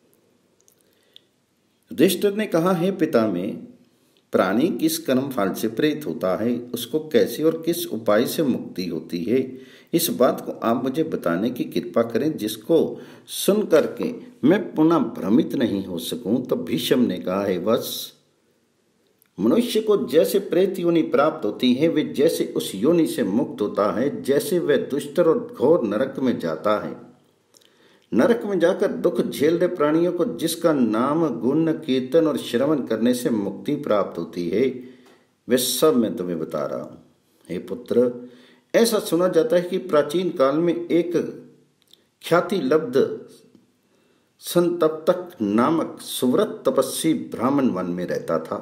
युधिष्ठिर ने कहा, हे पिता में, प्राणी किस कर्म फल से प्रेत होता है, उसको कैसे और किस उपाय से मुक्ति होती है, इस बात को आप मुझे बताने की कृपा करें, जिसको सुन करके मैं पुनः भ्रमित नहीं हो सकूं। तो भीष्म ने कहा, हे वत्स, मनुष्य को जैसे प्रेत योनि प्राप्त होती है, वे जैसे उस योनि से मुक्त होता है, जैसे वह दुष्टर और घोर नरक में जाता है। नरक में जाकर दुख झेल रहे प्राणियों को जिसका नाम, गुण, कीर्तन और श्रवण करने से मुक्ति प्राप्त होती है, वे सब मैं तुम्हें बता रहा हूं। हे पुत्र, ऐसा सुना जाता है कि प्राचीन काल में एक ख्याति लब्ध संतप्तक नामक सुव्रत तपस्वी ब्राह्मण वन में रहता था।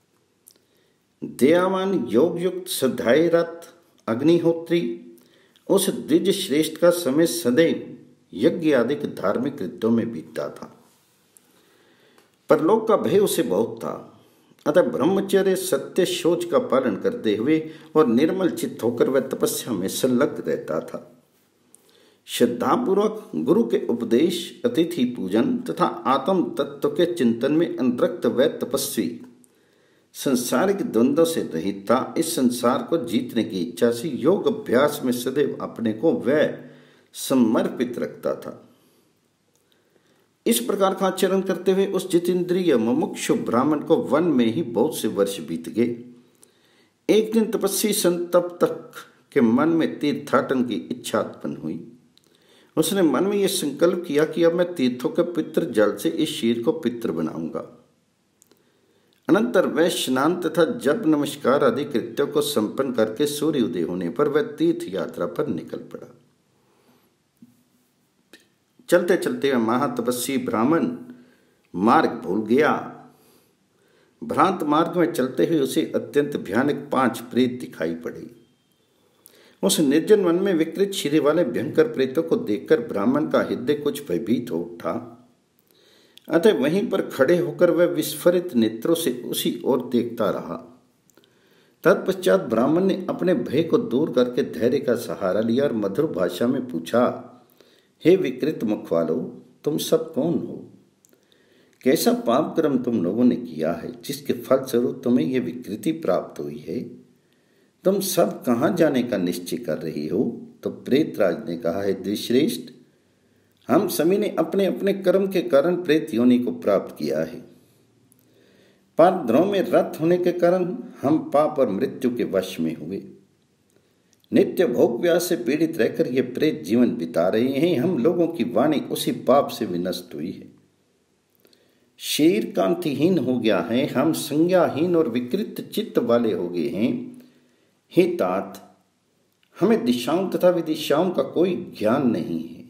दयावान, योग युक्त, श्रद्धारत अग्निहोत्री उस द्विज श्रेष्ठ का समय सदैव यज्ञ आदि धार्मिक कृत्यों में बीतता था। परलोक का भय उसे बहुत था, अतः ब्रह्मचर्य, सत्य, शौच का पालन करते हुए और निर्मल चित्त होकर वह तपस्या में संलग्न रहता था। श्रद्धापूर्वक गुरु के उपदेश, अतिथि पूजन तथा आत्म तत्व के चिंतन में अनुरक्त वह तपस्वी संसारिक द्वंद्व से रहित था। इस संसार को जीतने की इच्छा से योग अभ्यास में सदैव अपने को वह समर्पित रखता था। इस प्रकार का आचरण करते हुए उस जितेंद्रिय मुमुक्षु ब्राह्मण को वन में ही बहुत से वर्ष बीत गए। एक दिन तपस्वी संतप्तक के मन में तीर्थाटन की इच्छा उत्पन्न हुई। उसने मन में यह संकल्प किया कि अब मैं तीर्थों के पितृ जल से इस शीर को पितृ बनाऊंगा। अनंतर वह स्नान तथा जप, नमस्कार आदि कृत्यों को संपन्न करके सूर्य उदय होने पर वह तीर्थ यात्रा पर निकल पड़ा। चलते चलते वह महातपस्वी ब्राह्मण मार्ग भूल गया। भ्रांत मार्ग में चलते हुए उसे अत्यंत भयानक 5 प्रेत दिखाई पड़े। उस निर्जन वन में विकृत शिरे वाले भयंकर प्रेतों को देखकर ब्राह्मण का हृदय कुछ भयभीत हो उठा। अतः वहीं पर खड़े होकर वह विस्फारित नेत्रों से उसी ओर देखता रहा। तत्पश्चात ब्राह्मण ने अपने भय को दूर करके धैर्य का सहारा लिया और मधुर भाषा में पूछा, हे विकृत मुख वालों, तुम सब कौन हो? कैसा पाप कर्म तुम लोगों ने किया है जिसके फलस्वरूप तुम्हें यह विकृति प्राप्त हुई है? तुम सब कहाँ जाने का निश्चय कर रही हो? तो प्रेतराज ने कहा, है द्विश्रेष्ठ, हम सभी ने अपने अपने कर्म के कारण प्रेत योनि को प्राप्त किया है। पाप द्रोह में रत होने के कारण हम पाप और मृत्यु के वश में हुए। नित्य भोग व्यास से पीड़ित रहकर ये प्रेत जीवन बिता रहे हैं। हम लोगों की वाणी उसी पाप से विनष्ट हुई है। शरीर कांतिहीन हो गया है, हम संज्ञाहीन और विकृत चित्त वाले हो गए हैं। हे तात, हमें दिशाओं तथा विदिशाओं का कोई ज्ञान नहीं है।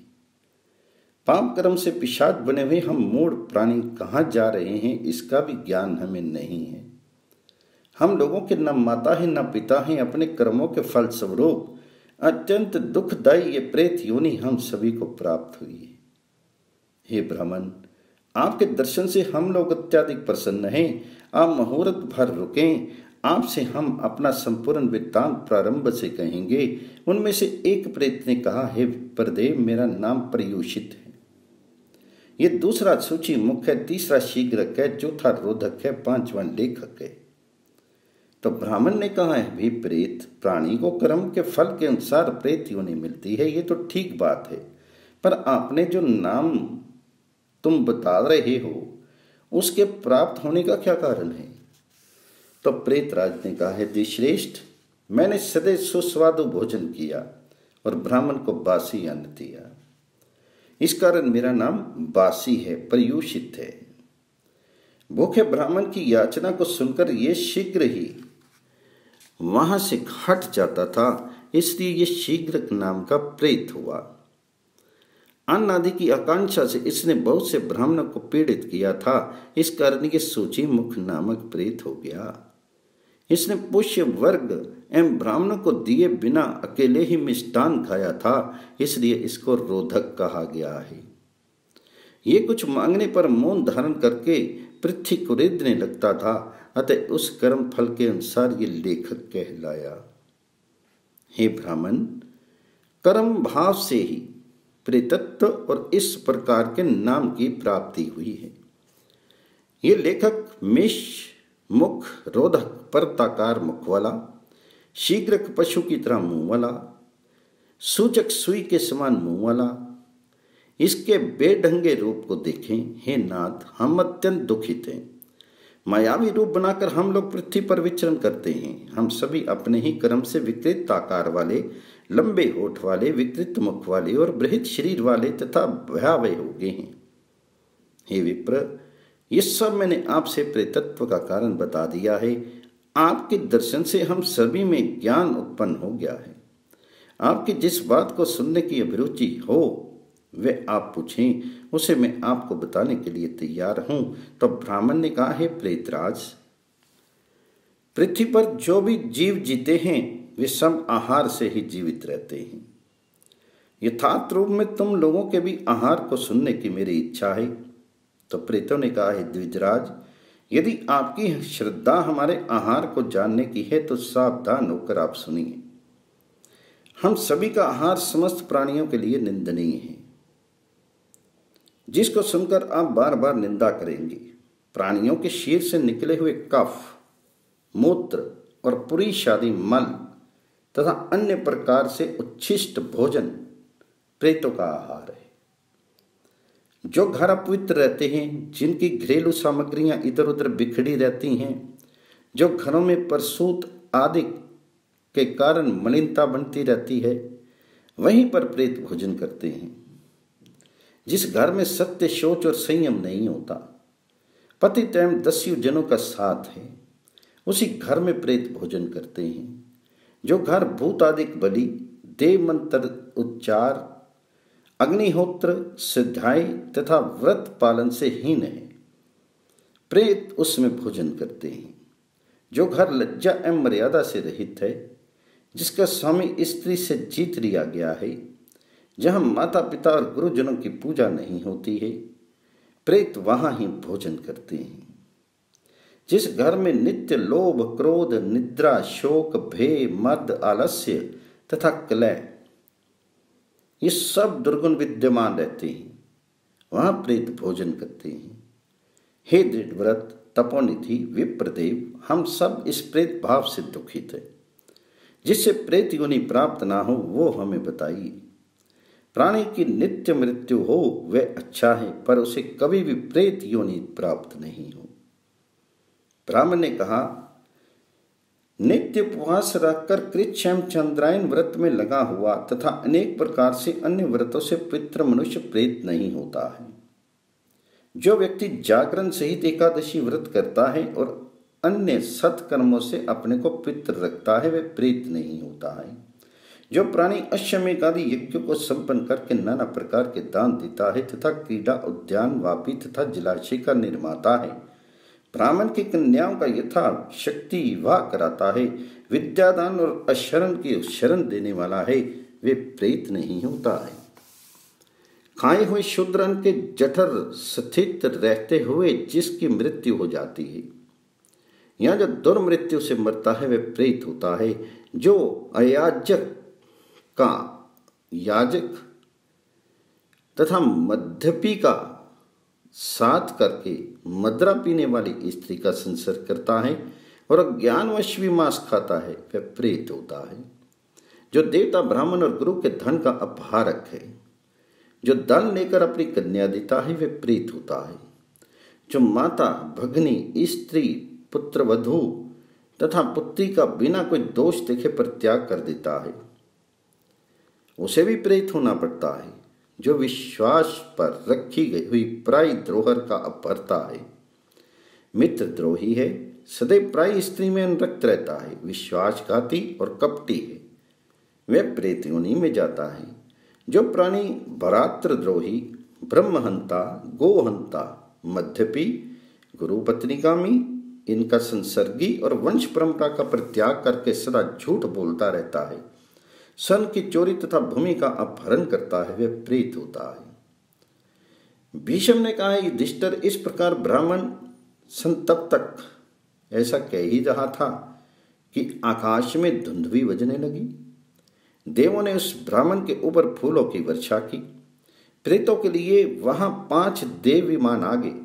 पाप कर्म से पिशाच बने हुए हम मूढ़ प्राणी कहाँ जा रहे हैं, इसका भी ज्ञान हमें नहीं है। हम लोगों के न माता है न पिता हैं। अपने कर्मों के फल स्वरूप अत्यंत दुखदायी ये प्रेत योनि हम सभी को प्राप्त हुई है। हे ब्राह्मण, आपके दर्शन से हम लोग अत्यधिक प्रसन्न हैं। आप मुहूर्त भर रुकें, आपसे हम अपना संपूर्ण वृत्तांत प्रारंभ से कहेंगे। उनमें से एक प्रेत ने कहा, हे विप्रदेव, मेरा नाम पर्युषित है। ये दूसरा सूची मुख है, तीसरा शीघ्रक है, चौथा रोधक है, पांचवा लेखक है। तो ब्राह्मण ने कहा है, भी प्रेत प्राणी को कर्म के फल के अनुसार प्रेत योनि मिलती है, ये तो ठीक बात है, पर आपने जो नाम तुम बता रहे हो उसके प्राप्त होने का क्या कारण है? तो प्रेतराज ने कहा है, द्विश्रेष्ठ, मैंने सदैव सुस्वादु भोजन किया और ब्राह्मण को बासी अन्न दिया, इस कारण मेरा नाम बासी है, पर्युषित है। भूखे ब्राह्मण की याचना को सुनकर ये शीघ्र ही वहां से हट जाता था, इसलिए ये शीघ्र नाम का प्रेत हुआ। अन्न आदि की आकांक्षा से इसने बहुत से ब्राह्मणों को पीड़ित किया था, इस कारण ये सूची मुख नामक प्रेत हो गया। इसने पुष्य वर्ग एवं ब्राह्मणों को दिए बिना अकेले ही मिष्टान खाया था, इसलिए इसको रोधक कहा गया है। ये कुछ मांगने पर मौन धारण करके पृथ्वी को रेदने लगता था, अतः उस कर्म फल के अनुसार ये लेखक कहलाया। हे ब्राह्मण, कर्म भाव से ही प्रेतत्व और इस प्रकार के नाम की प्राप्ति हुई है। ये लेखक मेष मुख, रोधक पर्वताकार मुख वाला, शीघ्रक पशु की तरह मुंह वाला, सूचक सुई के समान मुंह वाला, इसके बेढंगे रूप को देखें। हे नाथ, हम अत्यंत दुखित हैं। मायावी रूप बनाकर हम लोग पृथ्वी पर विचरण करते हैं। हम सभी अपने ही कर्म से विकृत आकार वाले, लंबे होठ वाले, विकृत मुख वाले और बृहत शरीर वाले तथा भयावह हो गए हैं। हे विप्र, ये सब मैंने आपसे प्रेतत्व का कारण बता दिया है। आपके दर्शन से हम सभी में ज्ञान उत्पन्न हो गया है। आपकी जिस बात को सुनने की अभिरुचि हो वे आप पूछें, उसे मैं आपको बताने के लिए तैयार हूं। तो ब्राह्मण ने कहा, है प्रेतराज, पृथ्वी पर जो भी जीव जीते हैं वे सब आहार से ही जीवित रहते हैं। यथार्थ रूप में तुम लोगों के भी आहार को सुनने की मेरी इच्छा है। तो प्रेतों ने कहा, है द्विजराज, यदि आपकी श्रद्धा हमारे आहार को जानने की है तो सावधान होकर आप सुनिए। हम सभी का आहार समस्त प्राणियों के लिए निंदनीय है, जिसको सुनकर आप बार बार निंदा करेंगे। प्राणियों के शीर से निकले हुए कफ, मूत्र और पुरीशादी मल तथा अन्य प्रकार से उच्छिष्ट भोजन प्रेतों का आहार है। जो घर अपवित्र रहते हैं, जिनकी घरेलू सामग्रियां इधर उधर बिखरी रहती हैं, जो घरों में परसूत आदि के कारण मलिनता बनती रहती है, वहीं पर प्रेत भोजन करते हैं। जिस घर में सत्य, शौच और संयम नहीं होता, पतित एवं दस्यु जनों का साथ है, उसी घर में प्रेत भोजन करते हैं। जो घर भूत आदि बलि, देव मंत्र उच्चार, अग्निहोत्र, सिद्धाई तथा व्रत पालन से हीन है, प्रेत उसमें भोजन करते हैं। जो घर लज्जा एवं मर्यादा से रहित है, जिसका स्वामी स्त्री से जीत लिया गया है, जहां माता पिता और गुरुजनों की पूजा नहीं होती है, प्रेत वहां ही भोजन करते हैं। जिस घर में नित्य लोभ, क्रोध, निद्रा, शोक, भय, मद, आलस्य तथा कलह ये सब दुर्गुण विद्यमान रहते हैं, वहां प्रेत भोजन करते हैं। हे दृढ़व्रत, तपोनिधि, विप्रदेव, हम सब इस प्रेत भाव से दुखित है। जिससे प्रेत योनि प्राप्त ना हो वो हमें बताइए। प्राणी की नित्य मृत्यु हो वह अच्छा है, पर उसे कभी भी प्रेत योनि प्राप्त नहीं हो। ब्राह्मण ने कहा, नित्य उपवास रखकर कृच्छ एवं चंद्रायन व्रत में लगा हुआ तथा अनेक प्रकार से अन्य व्रतों से पितृ मनुष्य प्रेत नहीं होता है। जो व्यक्ति जागरण सहित एकादशी व्रत करता है और अन्य सत्कर्मों से अपने को पितृ रखता है, वह प्रेत नहीं होता है। जो प्राणी अश्वमेध आदि यज्ञों को संपन्न करके नाना प्रकार के दान देता है तथा क्रीड़ा उद्यान वापी तथा जलाशय का निर्माता है, ब्राह्मण की कन्याओं का यथा शक्ति विवाह कराता है, विद्यादान और अशरण की शरण देने वाला है, वे प्रेत नहीं होता है। खाए हुए शूद्र के जठर स्थित रहते हुए जिसकी मृत्यु हो जाती है या जो दुर्मृत्यु से मरता है, वह प्रेत होता है। जो अयाजक का याजक तथा मद्यपी का साथ करके मदरा पीने वाली स्त्री का संसर्ग करता है और अज्ञानवश भी मांस खाता है, वह प्रेत होता है। जो देवता ब्राह्मण और गुरु के धन का अपहारक है, जो धन लेकर अपनी कन्या देता है, वह प्रेत होता है। जो माता भगनी स्त्री पुत्र वधू तथा पुत्री का बिना कोई दोष देखे परित्याग कर देता है, उसे भी प्रेत होना पड़ता है। जो विश्वास पर रखी गई हुई पराई द्रोहर का अपहर्ता है, मित्र द्रोही है, सदैव पराई स्त्री में अनुरक्त रहता है, विश्वासघाती और कपटी है, वह प्रेत योनि में जाता है। जो प्राणी भरात्र द्रोही, ब्रह्महंता, गोहंता, मध्यपी, गुरु पत्नीगामी, इनका संसर्गी और वंश परंपरा का परित्याग करके सदा झूठ बोलता रहता है, सन की चोरी तथा भूमि का अपहरण करता है, वह प्रेत होता है। भीष्म ने कहा, युधिष्ठिर, इस प्रकार ब्राह्मण संतप तक ऐसा कह ही रहा था कि आकाश में धुंधवी बजने लगी। देवों ने उस ब्राह्मण के ऊपर फूलों की वर्षा की। प्रेतों के लिए वहां 5 देव विमान आ गए।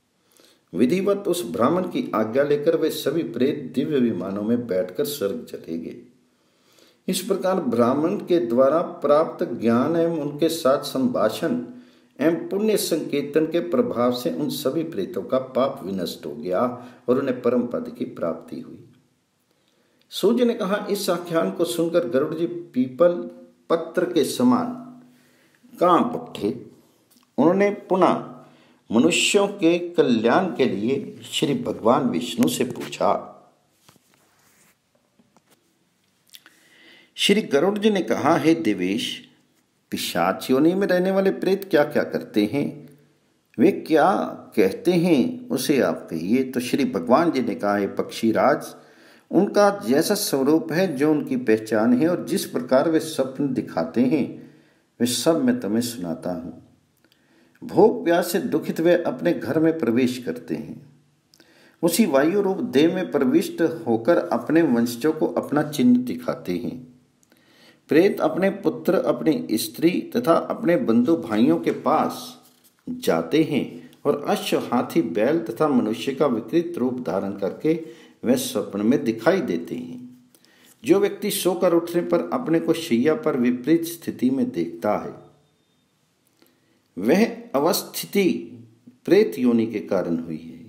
विधिवत उस ब्राह्मण की आज्ञा लेकर वे सभी प्रेत दिव्य विमानों में बैठकर स्वर्ग चले गए। इस प्रकार ब्राह्मण के द्वारा प्राप्त ज्ञान एवं उनके साथ संभाषण एवं पुण्य संकेतन के प्रभाव से उन सभी प्रेतों का पाप विनष्ट हो गया और उन्हें परम पद की प्राप्ति हुई। सूर्य ने कहा, इस आख्यान को सुनकर गरुड़ जी पीपल पत्र के समान कांप उठे। उन्होंने पुनः मनुष्यों के कल्याण के लिए श्री भगवान विष्णु से पूछा। श्री गरुड़ जी ने कहा, हे देवेश, पिशाच योनि में रहने वाले प्रेत क्या क्या करते हैं, वे क्या कहते हैं, उसे आप कहिए। तो श्री भगवान जी ने कहा, हे पक्षीराज, उनका जैसा स्वरूप है, जो उनकी पहचान है और जिस प्रकार वे स्वप्न दिखाते हैं, वे सब मैं तुम्हें सुनाता हूँ। भोग प्यास से दुखित वे अपने घर में प्रवेश करते हैं, उसी वायु रूप देह में प्रविष्ट होकर अपने वंशजों को अपना चिन्ह दिखाते हैं। प्रेत अपने पुत्र, अपनी स्त्री तथा अपने बंधु भाइयों के पास जाते हैं और अश्व, हाथी, बैल तथा मनुष्य का विकृत रूप धारण करके वह स्वप्न में दिखाई देते हैं। जो व्यक्ति सोकर उठने पर अपने को शैया पर विपरीत स्थिति में देखता है, वह अवस्थिति प्रेत योनि के कारण हुई है,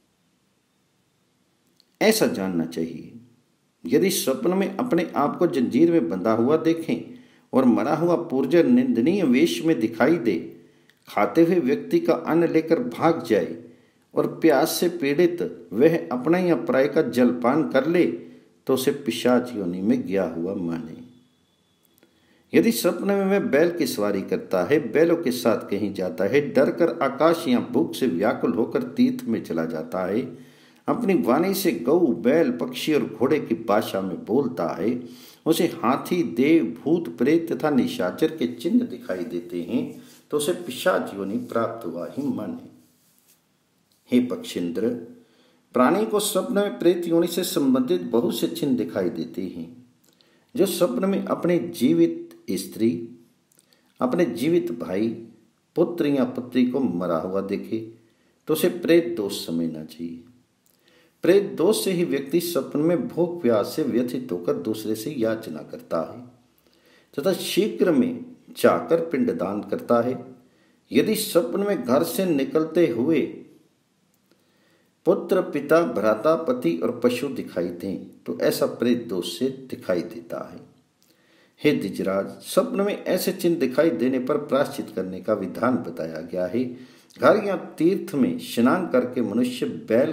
ऐसा जानना चाहिए। यदि स्वप्न में अपने आप को जंजीर में बंधा हुआ देखें और मरा हुआ पूर्जर निंदनीय वेश में दिखाई दे, खाते हुए व्यक्ति का अन्न लेकर भाग जाए और प्यास से पीड़ित वह अपना या पराय का जलपान कर ले, तो उसे पिशाच योनि में गया हुआ माने। यदि स्वप्न में वह बैल की सवारी करता है, बैलों के साथ कहीं जाता है, डर कर आकाश या भूख से व्याकुल होकर तीर्थ में चला जाता है, अपनी वाणी से गौ, बैल, पक्षी और घोड़े की भाषा में बोलता है, उसे हाथी, देव, भूत, प्रेत तथा निशाचर के चिन्ह दिखाई देते हैं, तो उसे पिशाच योनि प्राप्त हुआ ही माने। हे पक्षींद्र, प्राणी को स्वप्न में प्रेत योनि से संबंधित बहुत से चिन्ह दिखाई देते हैं। जो स्वप्न में अपने जीवित स्त्री, अपने जीवित भाई, पुत्र या पुत्री को मरा हुआ देखे, तो उसे प्रेत दोष समझना चाहिए। प्रेत दोष से ही व्यक्ति स्वप्न में भोग प्यास से व्यथित होकर दूसरे से याचना करता है तथा शीघ्र में जाकर पिंडदान करता है। यदि स्वप्न में घर से निकलते हुए पुत्र, पिता, भ्राता, पति और पशु दिखाई दें तो ऐसा प्रेत दोष से दिखाई देता है। हे द्विजराज, स्वप्न में ऐसे चिन्ह दिखाई देने पर प्रायश्चित करने का विधान बताया गया है। घर या तीर्थ में स्नान करके मनुष्य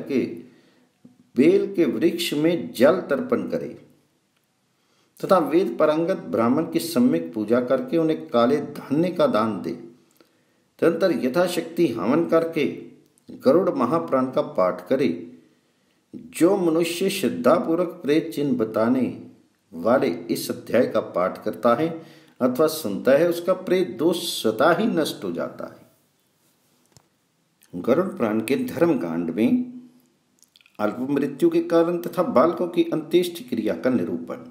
बेल के वृक्ष में जल तर्पण करे तथा वेद पारंगत ब्राह्मण की सम्यक पूजा करके उन्हें काले धान्य का दान दे। तदंतर यथाशक्ति हवन करके गरुड़ महाप्राण का पाठ करे। जो मनुष्य श्रद्धापूर्वक प्रेत चिन्ह बताने वाले इस अध्याय का पाठ करता है अथवा सुनता है, उसका प्रेत दोष स्वतः ही नष्ट हो जाता है। गरुड़ पुराण के धर्म कांड में अल्प मृत्यु के कारण तथा बालकों की अंत्येष्टि क्रिया का निरूपण।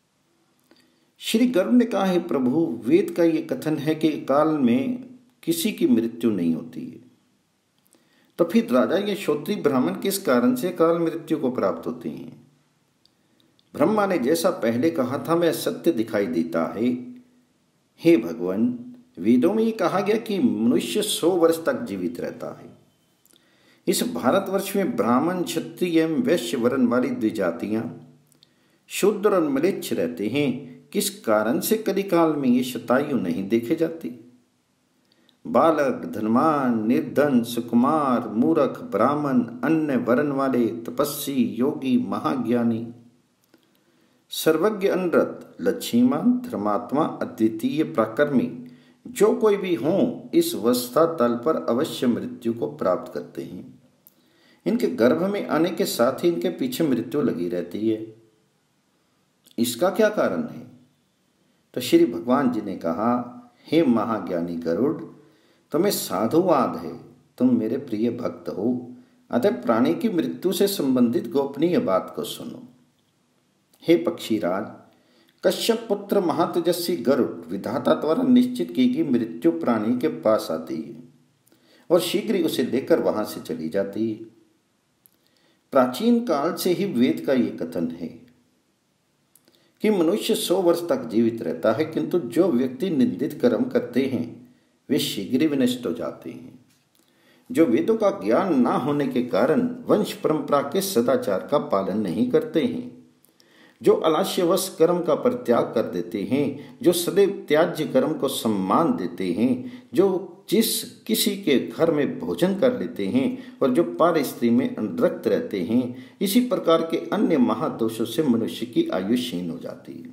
श्री गरुड़ ने कहा है, प्रभु, वेद का ये कथन है कि काल में किसी की मृत्यु नहीं होती है, तो फिर राजा या क्षत्रिय ब्राह्मण किस कारण से काल मृत्यु को प्राप्त होते हैं? ब्रह्मा ने जैसा पहले कहा था वह सत्य दिखाई देता है। हे भगवान, वेदों में ये कहा गया कि मनुष्य 100 वर्ष तक जीवित रहता है। इस भारतवर्ष में ब्राह्मण, क्षत्रिय एवं वैश्य वर्ण वाली द्विजातियां शूद्र और म्लेच्छ रहते हैं। किस कारण से कलिकाल में ये शतायु नहीं देखे जाते? बालक, धनवान, निर्धन, सुकुमार, मूर्ख, ब्राह्मण, अन्य वर्ण वाले, तपस्वी, योगी, महाज्ञानी, सर्वज्ञ, अनरत, लक्ष्मीमान, धर्मात्मा, अद्वितीय, प्राकर्मी, जो कोई भी हो, इस अवस्था तल पर अवश्य मृत्यु को प्राप्त करते हैं। इनके गर्भ में आने के साथ ही इनके पीछे मृत्यु लगी रहती है। इसका क्या कारण है? तो श्री भगवान जी ने कहा, हे महाज्ञानी गरुड़, तुम्हें साधुवाद है, तुम मेरे प्रिय भक्त हो, अतः प्राणी की मृत्यु से संबंधित गोपनीय बात को सुनो। हे पक्षीराज, कश्यप पुत्र महातेजस्वी गरुड़ विधाता द्वारा निश्चित की गई मृत्यु प्राणी के पास आती है और शीघ्र ही उसे लेकर वहां से चली जाती है। प्राचीन काल से ही वेद का ये कथन है कि मनुष्य 100 वर्ष तक जीवित रहता है, किंतु जो व्यक्ति निंदित कर्म करते हैं वे शीघ्र विनष्ट हो जाते हैं। जो वेदों का ज्ञान ना होने के कारण वंश परंपरा के सदाचार का पालन नहीं करते हैं, जो अलास्यवश कर्म का परित्याग कर देते हैं, जो सदैव त्याज्य कर्म को सम्मान देते हैं, जो किसी के घर में भोजन कर लेते हैं और जो पार स्त्री में अनुरक्त रहते हैं, इसी प्रकार के अन्य महादोषों से मनुष्य की आयु क्षीण हो जाती है।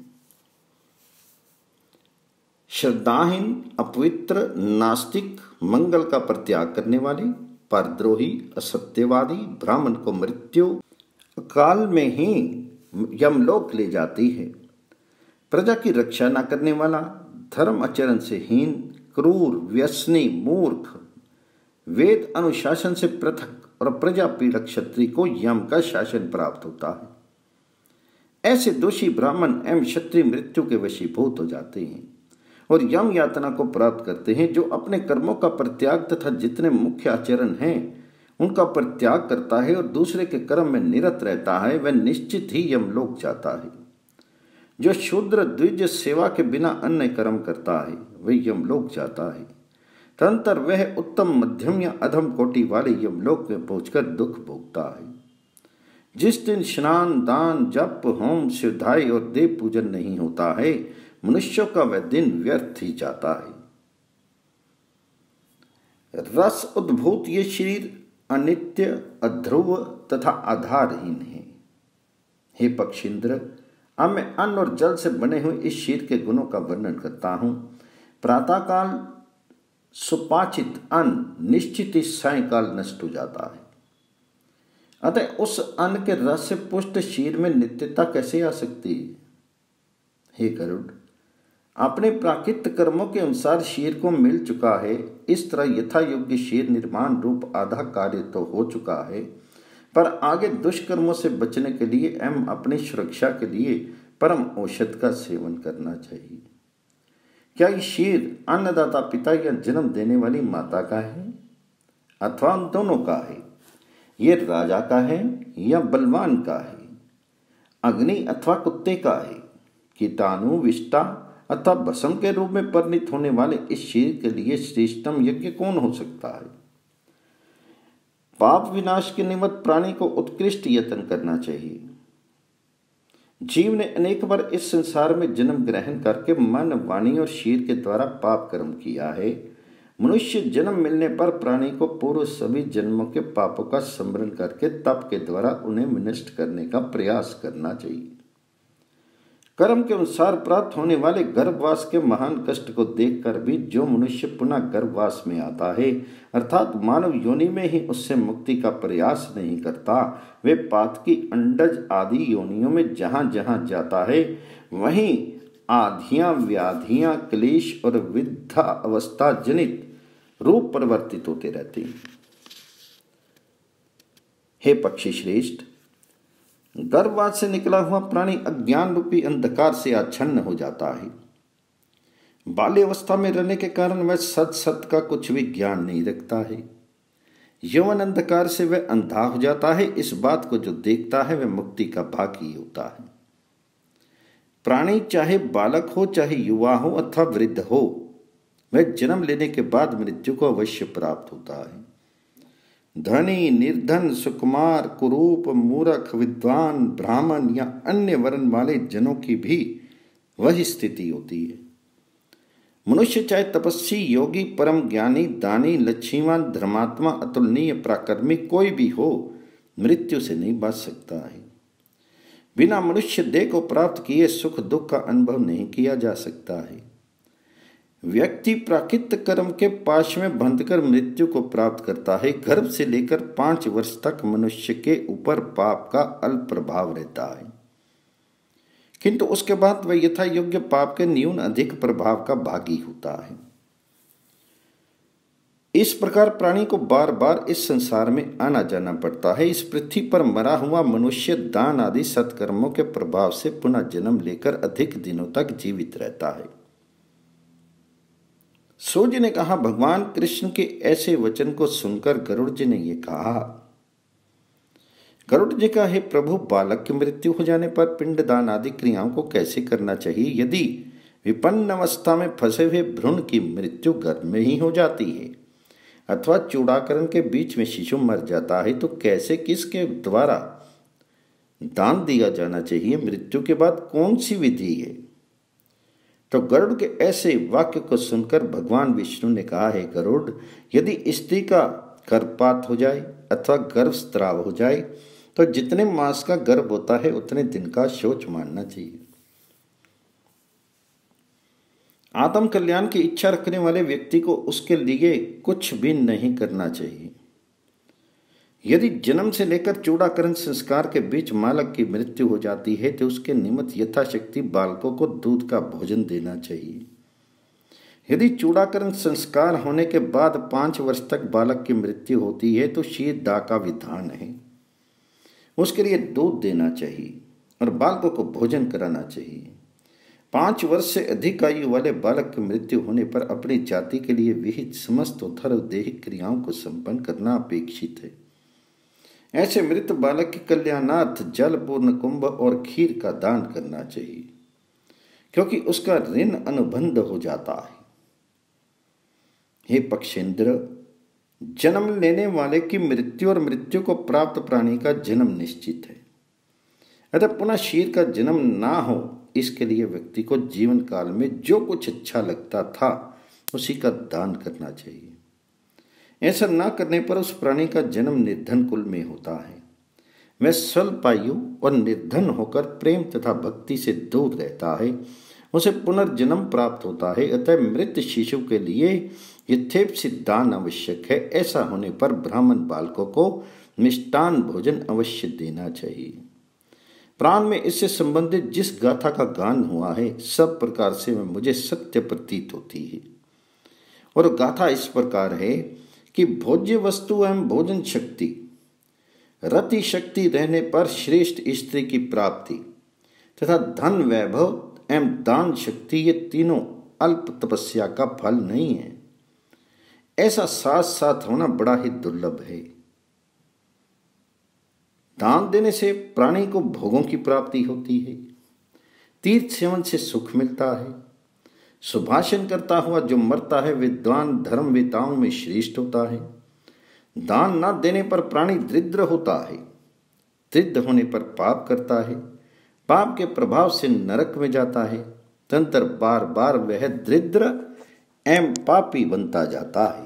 श्रद्धाहीन, अपवित्र, नास्तिक, मंगल का परित्याग करने वाले, परद्रोही, असत्यवादी ब्राह्मण को मृत्यु काल में ही यमलोक ले जाती है। प्रजा की रक्षा न करने वाला, धर्म आचरण से हीन, क्रूर, व्यसनी, मूर्ख, वेद अनुशासन से पृथक और प्रजा पीड़क क्षत्रिय को यम का शासन प्राप्त होता है। ऐसे दोषी ब्राह्मण एवं क्षत्रिय मृत्यु के वशीभूत हो जाते हैं और यम यातना को प्राप्त करते हैं। जो अपने कर्मों का परित्याग तथा जितने मुख्य आचरण हैं उनका परित्याग करता है और दूसरे के कर्म में निरत रहता है, वह निश्चित ही यमलोक जाता है। जो शूद्र द्विज सेवा के बिना अन्य कर्म करता है वह यमलोक जाता है। तदंतर वह उत्तम, मध्यम या अधम कोटि वाले यमलोक में पहुंचकर दुख भोगता है। जिस दिन स्नान, दान, जप, होम, सिद्धाई और देव पूजन नहीं होता है, मनुष्यों का वह दिन व्यर्थ ही जाता है। रस उद्भूत ये शरीर अनित्य, अध्रुव तथा आधारहीन है। हे पक्षींद्र, अब मैं अन्न और जल से बने हुए इस शरीर के गुणों का वर्णन करता हूं। प्रातःकाल सुपाचित अन्न निश्चित ही सायंकाल नष्ट हो जाता है, अतः उस अन्न के रस से पुष्ट शरीर में नित्यता कैसे आ सकती है? हे गरुड़, अपने प्राकृत कर्मों के अनुसार शरीर को मिल चुका है। इस तरह यथा योग्य शरीर निर्माण रूप आधा कार्य तो हो चुका है, पर आगे दुष्कर्मों से बचने के लिए एवं अपनी सुरक्षा के लिए परम औषध का सेवन करना चाहिए। क्या ये शरीर अन्नदाता पिता या जन्म देने वाली माता का है अथवा उन दोनों का है? ये राजा का है या बलवान का है? अग्नि अथवा कुत्ते का है? कीटाणु, विष्टा अथवा भस्म के रूप में परिणित होने वाले इस शरीर के लिए श्रेष्ठतम यज्ञ कौन हो सकता है? पाप विनाश के निमित्त प्राणी को उत्कृष्ट यत्न करना चाहिए। जीव ने अनेक बार इस संसार में जन्म ग्रहण करके मन, वाणी और शरीर के द्वारा पाप कर्म किया है। मनुष्य जन्म मिलने पर प्राणी को पूर्व सभी जन्मों के पापों का स्मरण करके तप के द्वारा उन्हें विनष्ट करने का प्रयास करना चाहिए। कर्म के अनुसार प्राप्त होने वाले गर्भवास के महान कष्ट को देखकर भी जो मनुष्य पुनः गर्भवास में आता है, अर्थात मानव योनि में ही उससे मुक्ति का प्रयास नहीं करता, वे पातकी, अंडज आदि योनियों में जहां जहां जाता है वहीं आधियां, व्याधियां, क्लेश और वृद्धा अवस्था जनित रूप परिवर्तित होते रहते हैं। हे पक्षी श्रेष्ठ, गर्भवास से निकला हुआ प्राणी अज्ञान रूपी अंधकार से आच्छन्न हो जाता है। बाल्यावस्था में रहने के कारण वह सत का कुछ भी ज्ञान नहीं रखता है। यौवन अंधकार से वह अंधा हो जाता है। इस बात को जो देखता है वह मुक्ति का भागी होता है। प्राणी चाहे बालक हो, चाहे युवा हो अथवा वृद्ध हो, वह जन्म लेने के बाद मृत्यु को अवश्य प्राप्त होता है। धनी, निर्धन, सुकुमार, कुरूप, मूर्ख, विद्वान, ब्राह्मण या अन्य वर्ण वाले जनों की भी वही स्थिति होती है। मनुष्य चाहे तपस्वी, योगी, परम ज्ञानी, दानी, लक्ष्मीवान, धर्मात्मा, अतुलनीय, पराक्रमी कोई भी हो, मृत्यु से नहीं बच सकता है। बिना मनुष्य देह को प्राप्त किए सुख दुख का अनुभव नहीं किया जा सकता है। व्यक्ति प्राकृतिक कर्म के पाश में बंधकर मृत्यु को प्राप्त करता है। गर्भ से लेकर 5 वर्ष तक मनुष्य के ऊपर पाप का अल्प प्रभाव रहता है, किंतु उसके बाद वह यथा योग्य पाप के न्यून अधिक प्रभाव का भागी होता है। इस प्रकार प्राणी को बार बार इस संसार में आना जाना पड़ता है। इस पृथ्वी पर मरा हुआ मनुष्य दान आदि सत्कर्मों के प्रभाव से पुनः जन्म लेकर अधिक दिनों तक जीवित रहता है। सूर्य ने कहा, भगवान कृष्ण के ऐसे वचन को सुनकर गरुड़ जी ने यह कहा। गरुड़ जी का, हे प्रभु, बालक की मृत्यु हो जाने पर पिंडदान आदि क्रियाओं को कैसे करना चाहिए? यदि विपन्न अवस्था में फंसे हुए भ्रूण की मृत्यु गर्भ में ही हो जाती है अथवा चूड़ाकरण के बीच में शिशु मर जाता है तो कैसे, किसके द्वारा दान दिया जाना चाहिए? मृत्यु के बाद कौन सी विधि है? तो गरुड़ के ऐसे वाक्य को सुनकर भगवान विष्णु ने कहा, है गरुड़, यदि स्त्री का गर्भपात हो जाए अथवा गर्भस्राव हो जाए तो जितने मास का गर्भ होता है उतने दिन का शौच मानना चाहिए। आत्म कल्याण की इच्छा रखने वाले व्यक्ति को उसके लिए कुछ भी नहीं करना चाहिए। यदि जन्म से लेकर चूड़ाकरण संस्कार के बीच बालक की मृत्यु हो जाती है तो उसके निमित्त यथाशक्ति बालकों को दूध का भोजन देना चाहिए। यदि चूड़ाकरण संस्कार होने के बाद 5 वर्ष तक बालक की मृत्यु होती है तो शीर दाह का विधान है। उसके लिए दूध देना चाहिए और बालकों को भोजन कराना चाहिए। 5 वर्ष से अधिक आयु वाले बालक की मृत्यु होने पर अपनी जाति के लिए विहित समस्त धर्मदेहिक क्रियाओं को संपन्न करना अपेक्षित है। ऐसे मृत बालक के कल्याणार्थ जल पूर्ण कुंभ और खीर का दान करना चाहिए, क्योंकि उसका ऋण अनुबंध हो जाता है। हे पक्षेंद्र, जन्म लेने वाले की मृत्यु और मृत्यु को प्राप्त प्राणी का जन्म निश्चित है, अतः पुनः शरीर का जन्म ना हो इसके लिए व्यक्ति को जीवन काल में जो कुछ अच्छा लगता था उसी का दान करना चाहिए। ऐसा ना करने पर उस प्राणी का जन्म निर्धन कुल में होता है। वह स्वल्पायु और निर्धन होकर प्रेम तथा भक्ति से दूर रहता है, उसे पुनर्जन्म प्राप्त होता है। अतः मृत शिशु के लिए यथेप्सित दान आवश्यक है। ऐसा होने पर ब्राह्मण बालकों को मिष्टान भोजन अवश्य देना चाहिए। प्राण में इससे संबंधित जिस गाथा का गान हुआ है सब प्रकार से वह मुझे सत्य प्रतीत होती है, और गाथा इस प्रकार है कि भोज्य वस्तु एवं भोजन शक्ति, रति शक्ति रहने पर श्रेष्ठ स्त्री की प्राप्ति तथा धन वैभव एवं दान शक्ति, ये तीनों अल्प तपस्या का फल नहीं है। ऐसा साथ साथ होना बड़ा ही दुर्लभ है। दान देने से प्राणी को भोगों की प्राप्ति होती है, तीर्थ सेवन से सुख मिलता है, सुभाषण करता हुआ जो मरता है विद्वान धर्मवेताओं में श्रेष्ठ होता है, दान न देने पर प्राणी दरिद्र होता है, दरिद्र होने पर पाप करता है, पाप के प्रभाव से नरक में जाता है, तंत्र बार बार वह दरिद्र एवं पापी बनता जाता है।